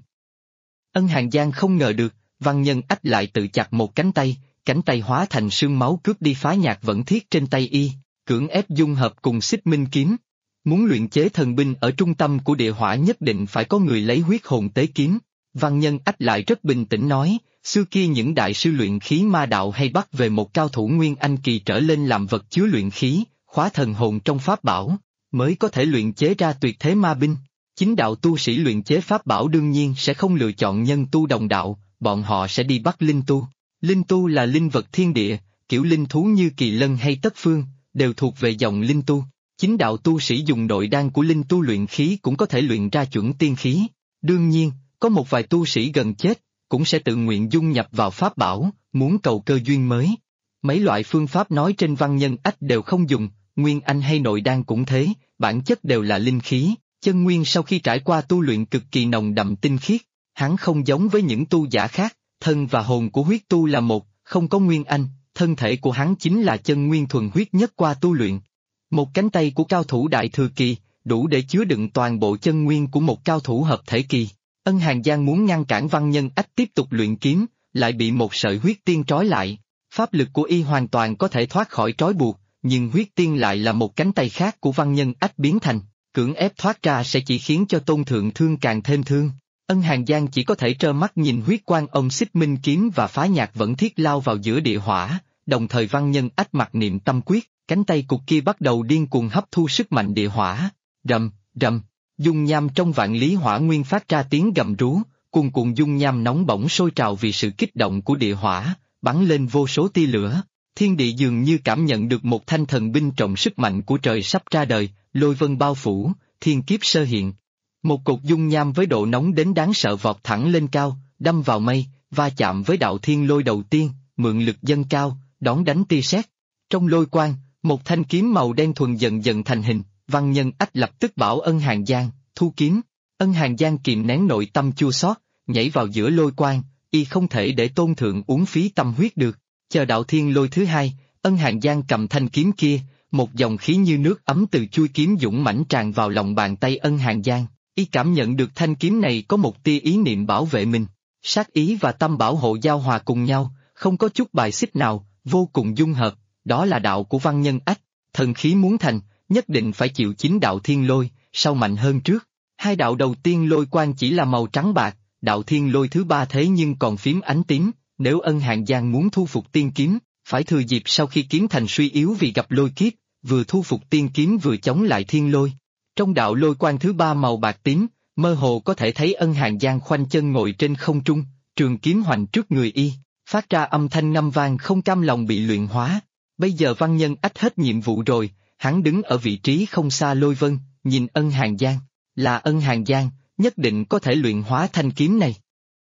Ân Hàn Giang không ngờ được, Văn Nhân Ách lại tự chặt một cánh tay hóa thành sương máu cướp đi phá nhạc vẫn thiết trên tay y, cưỡng ép dung hợp cùng Xích Minh kiếm. Muốn luyện chế thần binh ở trung tâm của địa hỏa nhất định phải có người lấy huyết hồn tế kiếm. Văn Nhân Ách lại rất bình tĩnh nói, xưa kia những đại sư luyện khí ma đạo hay bắt về một cao thủ Nguyên Anh kỳ trở lên làm vật chứa luyện khí, khóa thần hồn trong pháp bảo, mới có thể luyện chế ra tuyệt thế ma binh. Chính đạo tu sĩ luyện chế pháp bảo đương nhiên sẽ không lựa chọn nhân tu đồng đạo, bọn họ sẽ đi bắt linh tu. Linh tu là linh vật thiên địa, kiểu linh thú như kỳ lân hay tất phương, đều thuộc về dòng linh tu. Chính đạo tu sĩ dùng nội đan của linh tu luyện khí cũng có thể luyện ra chuẩn tiên khí. Đương nhiên, có một vài tu sĩ gần chết, cũng sẽ tự nguyện dung nhập vào pháp bảo, muốn cầu cơ duyên mới. Mấy loại phương pháp nói trên Văn Nhân Ách đều không dùng, Nguyên Anh hay nội đan cũng thế, bản chất đều là linh khí, chân nguyên sau khi trải qua tu luyện cực kỳ nồng đậm tinh khiết. Hắn không giống với những tu giả khác, thân và hồn của huyết tu là một, không có Nguyên Anh, thân thể của hắn chính là chân nguyên thuần huyết nhất qua tu luyện. Một cánh tay của cao thủ đại thừa kỳ, đủ để chứa đựng toàn bộ chân nguyên của một cao thủ hợp thể kỳ. Ân Hàn Giang muốn ngăn cản Văn Nhân Ách tiếp tục luyện kiếm, lại bị một sợi huyết tiên trói lại. Pháp lực của y hoàn toàn có thể thoát khỏi trói buộc, nhưng huyết tiên lại là một cánh tay khác của Văn Nhân Ách biến thành, cưỡng ép thoát ra sẽ chỉ khiến cho Tôn thượng thương càng thêm thương. Ân Hàn Giang chỉ có thể trơ mắt nhìn huyết quang ông Xích Minh kiếm và phá nhạc vẫn thiết lao vào giữa địa hỏa, đồng thời Văn Nhân Ách mặc niệm tâm quyết, cánh tay cục kia bắt đầu điên cuồng hấp thu sức mạnh địa hỏa. Rầm, rầm, dung nham trong vạn lý hỏa nguyên phát ra tiếng gầm rú, cuồn cuộn dung nham nóng bỏng sôi trào vì sự kích động của địa hỏa, bắn lên vô số tia lửa. Thiên địa dường như cảm nhận được một thanh thần binh trọng sức mạnh của trời sắp ra đời, lôi vân bao phủ, thiên kiếp sơ hiện. Một cột dung nham với độ nóng đến đáng sợ vọt thẳng lên cao, đâm vào mây, va chạm với đạo thiên lôi đầu tiên, mượn lực dâng cao, đón đánh tia sét. Trong lôi quang, một thanh kiếm màu đen thuần dần dần thành hình, Văn Nhân Ách lập tức bảo Ân Hàn Giang, thu kiếm. Ân Hàn Giang kìm nén nội tâm chua xót, nhảy vào giữa lôi quang, y không thể để Tôn thượng uống phí tâm huyết được. Chờ đạo thiên lôi thứ hai, Ân Hàn Giang cầm thanh kiếm kia, một dòng khí như nước ấm từ chuôi kiếm dũng mãnh tràn vào lòng bàn tay Ân Hàn Giang. Y cảm nhận được thanh kiếm này có một tia ý niệm bảo vệ mình, sát ý và tâm bảo hộ giao hòa cùng nhau, không có chút bài xích nào, vô cùng dung hợp, đó là đạo của Văn Nhân Ách. Thần khí muốn thành, nhất định phải chịu chính đạo thiên lôi, sau mạnh hơn trước. Hai đạo đầu tiên lôi quang chỉ là màu trắng bạc, đạo thiên lôi thứ ba thế nhưng còn phím ánh tím, nếu Ân Hàn Giang muốn thu phục tiên kiếm, phải thừa dịp sau khi kiếm thành suy yếu vì gặp lôi kiếp, vừa thu phục tiên kiếm vừa chống lại thiên lôi. Trong đạo lôi quang thứ ba màu bạc tím, mơ hồ có thể thấy Ân Hàn Giang khoanh chân ngồi trên không trung, trường kiếm hoành trước người y, phát ra âm thanh ngâm vang không cam lòng bị luyện hóa. Bây giờ Văn Nhân Ách hết nhiệm vụ rồi, hắn đứng ở vị trí không xa lôi vân, nhìn Ân Hàn Giang, là Ân Hàn Giang, nhất định có thể luyện hóa thanh kiếm này.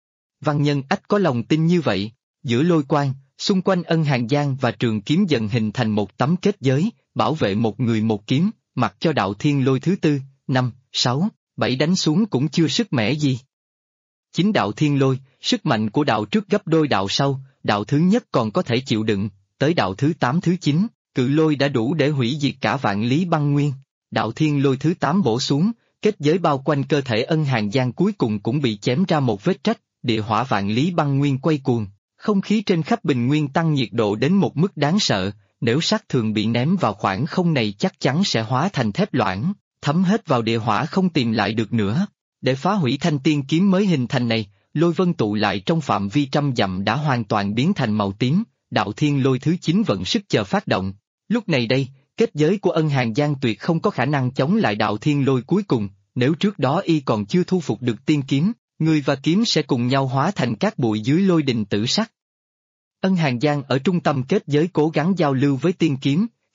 Văn Nhân Ách có lòng tin như vậy, giữa lôi quang, xung quanh Ân Hàn Giang và trường kiếm dần hình thành một tấm kết giới, bảo vệ một người một kiếm, mặc cho đạo thiên lôi thứ tư, 5, 6, 7 đánh xuống cũng chưa sức mẻ gì. Chính đạo thiên lôi, sức mạnh của đạo trước gấp đôi đạo sau, đạo thứ nhất còn có thể chịu đựng, tới đạo thứ 8 thứ 9, cự lôi đã đủ để hủy diệt cả vạn lý băng nguyên. Đạo thiên lôi thứ 8 bổ xuống, kết giới bao quanh cơ thể Ân Hàn Giang cuối cùng cũng bị chém ra một vết rách, địa hỏa vạn lý băng nguyên quay cuồng, không khí trên khắp bình nguyên tăng nhiệt độ đến một mức đáng sợ, nếu sát thường bị ném vào khoảng không này chắc chắn sẽ hóa thành thép loãng, thấm hết vào địa hỏa không tìm lại được nữa. Để phá hủy thanh tiên kiếm mới hình thành này, lôi vân tụ lại trong phạm vi trăm dặm đã hoàn toàn biến thành màu tím, đạo thiên lôi thứ 9 vận sức chờ phát động. Lúc này đây, kết giới của Ân Hàn Giang tuyệt không có khả năng chống lại đạo thiên lôi cuối cùng, nếu trước đó y còn chưa thu phục được tiên kiếm, người và kiếm sẽ cùng nhau hóa thành cát bụi dưới lôi đình tử sắc. Ân Hàn Giang ở trung tâm kết giới cố gắng giao lưu với tiên kiếm,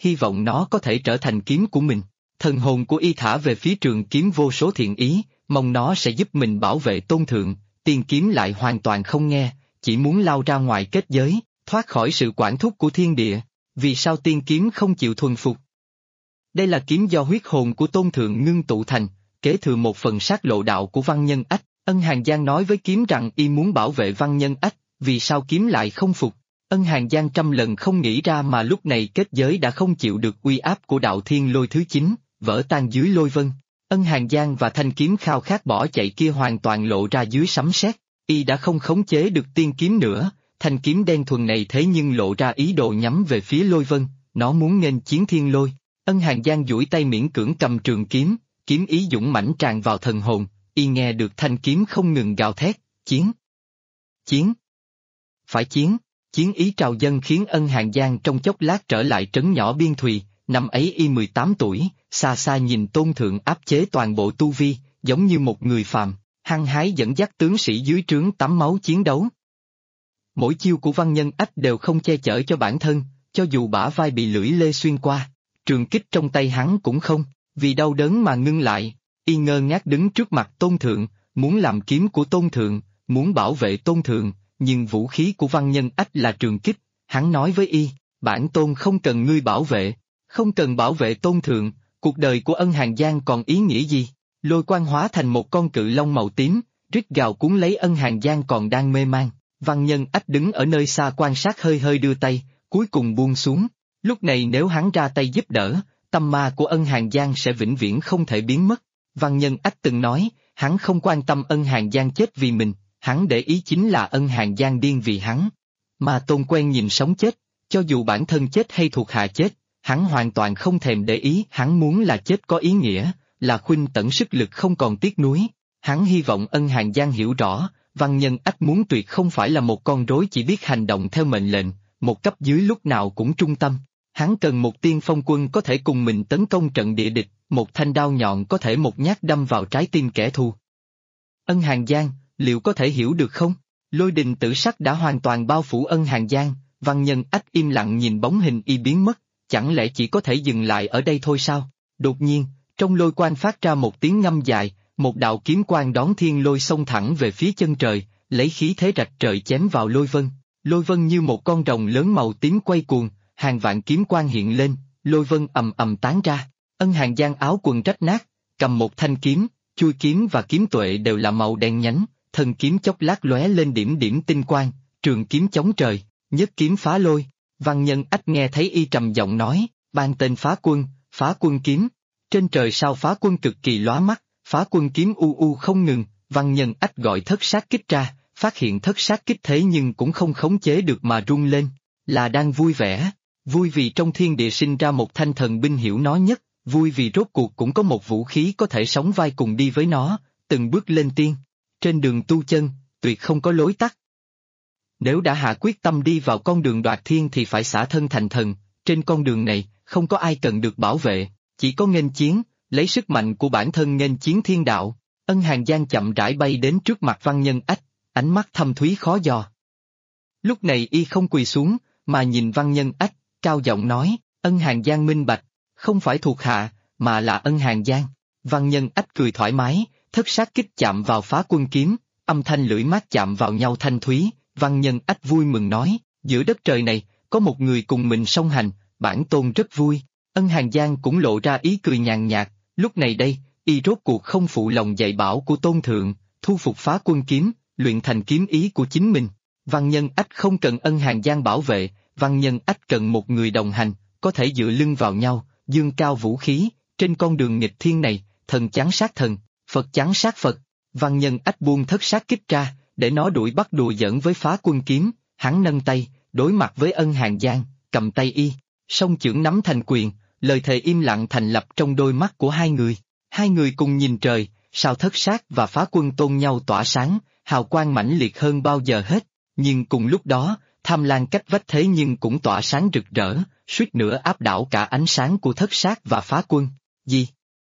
hy vọng nó có thể trở thành kiếm của mình. Thần hồn của y thả về phía trường kiếm vô số thiện ý, mong nó sẽ giúp mình bảo vệ tôn thượng. Tiên kiếm lại hoàn toàn không nghe, chỉ muốn lao ra ngoài kết giới, thoát khỏi sự quản thúc của thiên địa. Vì sao tiên kiếm không chịu thuần phục? Đây là kiếm do huyết hồn của tôn thượng ngưng tụ thành, kế thừa một phần sát lộ đạo của Văn Nhân Ách. Ân Hàn Giang nói với kiếm rằng y muốn bảo vệ Văn Nhân Ách, vì sao kiếm lại không phục? Ân Hàn Giang trăm lần không nghĩ ra mà lúc này kết giới đã không chịu được uy áp của đạo thiên lôi thứ 9, vỡ tan dưới lôi vân. Ân Hàn Giang và thanh kiếm khao khát bỏ chạy kia hoàn toàn lộ ra dưới sấm sét, y đã không khống chế được tiên kiếm nữa, thanh kiếm đen thuần này thế nhưng lộ ra ý đồ nhắm về phía lôi vân, nó muốn nghênh chiến thiên lôi. Ân Hàn Giang duỗi tay miễn cưỡng cầm trường kiếm, kiếm ý dũng mãnh tràn vào thần hồn, y nghe được thanh kiếm không ngừng gào thét, chiến, chiến, phải chiến. Chiến ý trào dâng khiến Ân Hàn Giang trong chốc lát trở lại trấn nhỏ biên thùy, năm ấy y 18 tuổi, xa xa nhìn tôn thượng áp chế toàn bộ tu vi, giống như một người phàm, hăng hái dẫn dắt tướng sĩ dưới trướng tắm máu chiến đấu. Mỗi chiêu của Văn Nhân Ách đều không che chở cho bản thân, cho dù bả vai bị lưỡi lê xuyên qua, trường kích trong tay hắn cũng không, vì đau đớn mà ngưng lại, y ngơ ngác đứng trước mặt tôn thượng, muốn làm kiếm của tôn thượng, muốn bảo vệ tôn thượng. Nhưng vũ khí của Văn Nhân Ách là trường kích, hắn nói với y, bản tôn không cần ngươi bảo vệ, không cần bảo vệ tôn thượng, cuộc đời của Ân Hàn Giang còn ý nghĩa gì? Lôi quang hóa thành một con cự long màu tím, rít gào cuốn lấy Ân Hàn Giang còn đang mê man. Văn Nhân Ách đứng ở nơi xa quan sát hơi hơi đưa tay, cuối cùng buông xuống. Lúc này nếu hắn ra tay giúp đỡ, tâm ma của Ân Hàn Giang sẽ vĩnh viễn không thể biến mất. Văn Nhân Ách từng nói, hắn không quan tâm Ân Hàn Giang chết vì mình. Hắn để ý chính là Ân Hàn Giang điên vì hắn. Mà Tôn quen nhìn sống chết, cho dù bản thân chết hay thuộc hạ chết, hắn hoàn toàn không thèm để ý. Hắn muốn là chết có ý nghĩa, là khuynh tận sức lực không còn tiếc nuối. Hắn hy vọng Ân Hàn Giang hiểu rõ, Văn Nhân Ách muốn tuyệt không phải là một con rối chỉ biết hành động theo mệnh lệnh, một cấp dưới lúc nào cũng trung tâm. Hắn cần một tiên phong quân có thể cùng mình tấn công trận địa địch, một thanh đao nhọn có thể một nhát đâm vào trái tim kẻ thù. Ân Hàn Giang, liệu có thể hiểu được không? Lôi đình tử sắc đã hoàn toàn bao phủ Ân Hàn Giang, Văn Nhân Ách im lặng nhìn bóng hình y biến mất, chẳng lẽ chỉ có thể dừng lại ở đây thôi sao? Đột nhiên, trong lôi quang phát ra một tiếng ngâm dài, một đạo kiếm quang đón thiên lôi xông thẳng về phía chân trời, lấy khí thế rạch trời chém vào lôi vân như một con rồng lớn màu tím quay cuồng, hàng vạn kiếm quang hiện lên, lôi vân ầm ầm tán ra. Ân Hàn Giang áo quần rách nát, cầm một thanh kiếm, chui kiếm và kiếm tuệ đều là màu đen nhánh. Thân kiếm chốc lát lóe lên điểm điểm tinh quang, trường kiếm chống trời, nhất kiếm phá lôi. Văn Nhân Ách nghe thấy y trầm giọng nói, ban tên phá quân kiếm. Trên trời sao phá quân cực kỳ lóa mắt, phá quân kiếm u u không ngừng. Văn Nhân Ách gọi thất sát kích ra, phát hiện thất sát kích thế nhưng cũng không khống chế được mà rung lên, là đang vui vẻ. Vui vì trong thiên địa sinh ra một thanh thần binh hiểu nó nhất, vui vì rốt cuộc cũng có một vũ khí có thể sóng vai cùng đi với nó, từng bước lên tiên. Trên đường tu chân, tuyệt không có lối tắt. Nếu đã hạ quyết tâm đi vào con đường đoạt thiên thì phải xả thân thành thần, trên con đường này, không có ai cần được bảo vệ, chỉ có nghênh chiến, lấy sức mạnh của bản thân nghênh chiến thiên đạo. Ân Hàn Giang chậm rãi bay đến trước mặt Văn Nhân Ách, ánh mắt thâm thúy khó dò. Lúc này y không quỳ xuống, mà nhìn Văn Nhân Ách, cao giọng nói, Ân Hàn Giang minh bạch, không phải thuộc hạ, mà là Ân Hàn Giang. Văn Nhân Ách cười thoải mái. Thất sát kích chạm vào phá quân kiếm, âm thanh lưỡi mát chạm vào nhau thanh thúy, Văn Nhân Ách vui mừng nói, giữa đất trời này, có một người cùng mình song hành, bản tôn rất vui. Ân Hàn Giang cũng lộ ra ý cười nhàn nhạt, lúc này đây, y rốt cuộc không phụ lòng dạy bảo của tôn thượng, thu phục phá quân kiếm, luyện thành kiếm ý của chính mình. Văn Nhân Ách không cần Ân Hàn Giang bảo vệ, Văn Nhân Ách cần một người đồng hành, có thể dựa lưng vào nhau, dương cao vũ khí, trên con đường nghịch thiên này, thần chắn sát thần. Phật chắn sát Phật, Văn Nhân Ách buông thất sát kích ra, để nó đuổi bắt đùa giỡn với phá quân kiếm, hắn nâng tay, đối mặt với Ân Hàn Giang, cầm tay y, song chưởng nắm thành quyền, lời thề im lặng thành lập trong đôi mắt của hai người cùng nhìn trời, sao thất sát và phá quân tôn nhau tỏa sáng, hào quang mãnh liệt hơn bao giờ hết, nhưng cùng lúc đó, tham lan cách vách thế nhưng cũng tỏa sáng rực rỡ, suýt nữa áp đảo cả ánh sáng của thất sát và phá quân. Gì?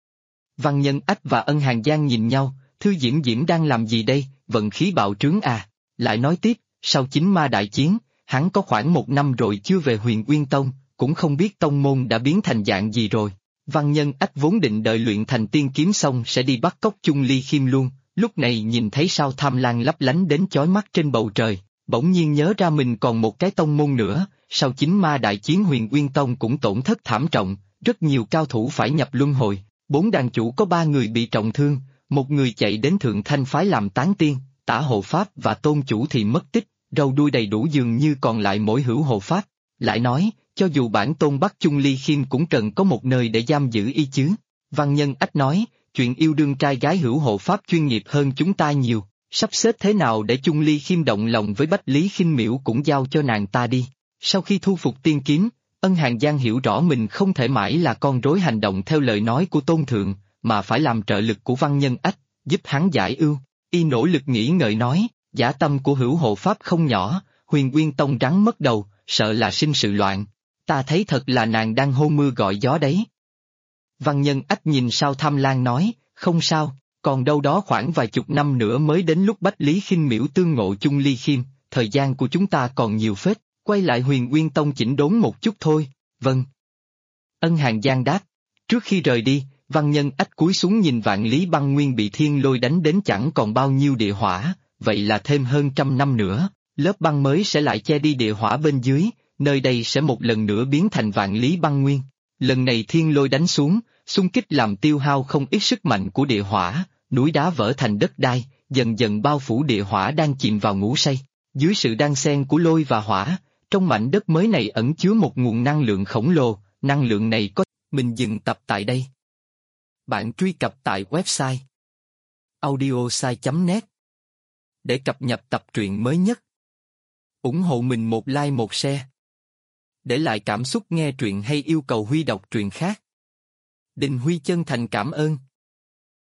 Văn Nhân Ách và Ân Hàn Giang nhìn nhau, Thư Diễm Diễm đang làm gì đây, vận khí bạo trướng à, lại nói tiếp, sau chính ma đại chiến, hắn có khoảng 1 năm rồi chưa về Huyền Uyên Tông, cũng không biết tông môn đã biến thành dạng gì rồi. Văn Nhân Ách vốn định đợi luyện thành tiên kiếm xong sẽ đi bắt cóc Chung Ly Khiêm luôn, lúc này nhìn thấy sao tham lam lấp lánh đến chói mắt trên bầu trời, bỗng nhiên nhớ ra mình còn một cái tông môn nữa, sau chính ma đại chiến Huyền Uyên Tông cũng tổn thất thảm trọng, rất nhiều cao thủ phải nhập luân hồi, 4 đàn chủ có 3 người bị trọng thương, một người chạy đến Thượng Thanh phái làm tán tiên, Tả hộ pháp và tôn chủ thì mất tích, râu đuôi đầy đủ dường như còn lại mỗi Hữu hộ pháp. Lại nói, cho dù bản tôn bắt Chung Ly Khiêm cũng cần có một nơi để giam giữ y chứ. Văn Nhân Ách nói, chuyện yêu đương trai gái Hữu hộ pháp chuyên nghiệp hơn chúng ta nhiều, sắp xếp thế nào để Chung Ly Khiêm động lòng với Bách Lý Khinh Miễu cũng giao cho nàng ta đi. Sau khi thu phục tiên kiếm, Ân Hàn Giang hiểu rõ mình không thể mãi là con rối hành động theo lời nói của tôn thượng, mà phải làm trợ lực của Văn Nhân Ách, giúp hắn giải ưu. Y nỗ lực nghĩ ngợi nói, dã tâm của Hữu hộ pháp không nhỏ, Huyền Uyên Tông rắn mất đầu, sợ là sinh sự loạn. Ta thấy thật là nàng đang hô mưa gọi gió đấy. Văn Nhân Ách nhìn sao Tham Lang nói, không sao, còn đâu đó khoảng vài chục năm nữa mới đến lúc Bách Lý Khinh Miễu tương ngộ Chung Ly Khiêm, thời gian của chúng ta còn nhiều phết, quay lại Huyền Uyên Tông chỉnh đốn một chút thôi. Vâng. Ân Hàn Giang đáp. Trước khi rời đi, Văn Nhân Ách cúi xuống nhìn Vạn Lý Băng Nguyên bị thiên lôi đánh đến chẳng còn bao nhiêu địa hỏa, vậy là thêm hơn 100 năm nữa, lớp băng mới sẽ lại che đi địa hỏa bên dưới, nơi đây sẽ một lần nữa biến thành Vạn Lý Băng Nguyên. Lần này thiên lôi đánh xuống, xung kích làm tiêu hao không ít sức mạnh của địa hỏa, núi đá vỡ thành đất đai, dần dần bao phủ địa hỏa đang chìm vào ngủ say. Dưới sự đan xen của lôi và hỏa, trong mảnh đất mới này ẩn chứa một nguồn năng lượng khổng lồ, năng lượng này có. Mình dừng tập tại đây. Bạn truy cập tại website audiosai.net để cập nhật tập truyện mới nhất. Ủng hộ mình một like một share. Để lại cảm xúc nghe truyện hay yêu cầu Huy đọc truyện khác. Đình Huy chân thành cảm ơn.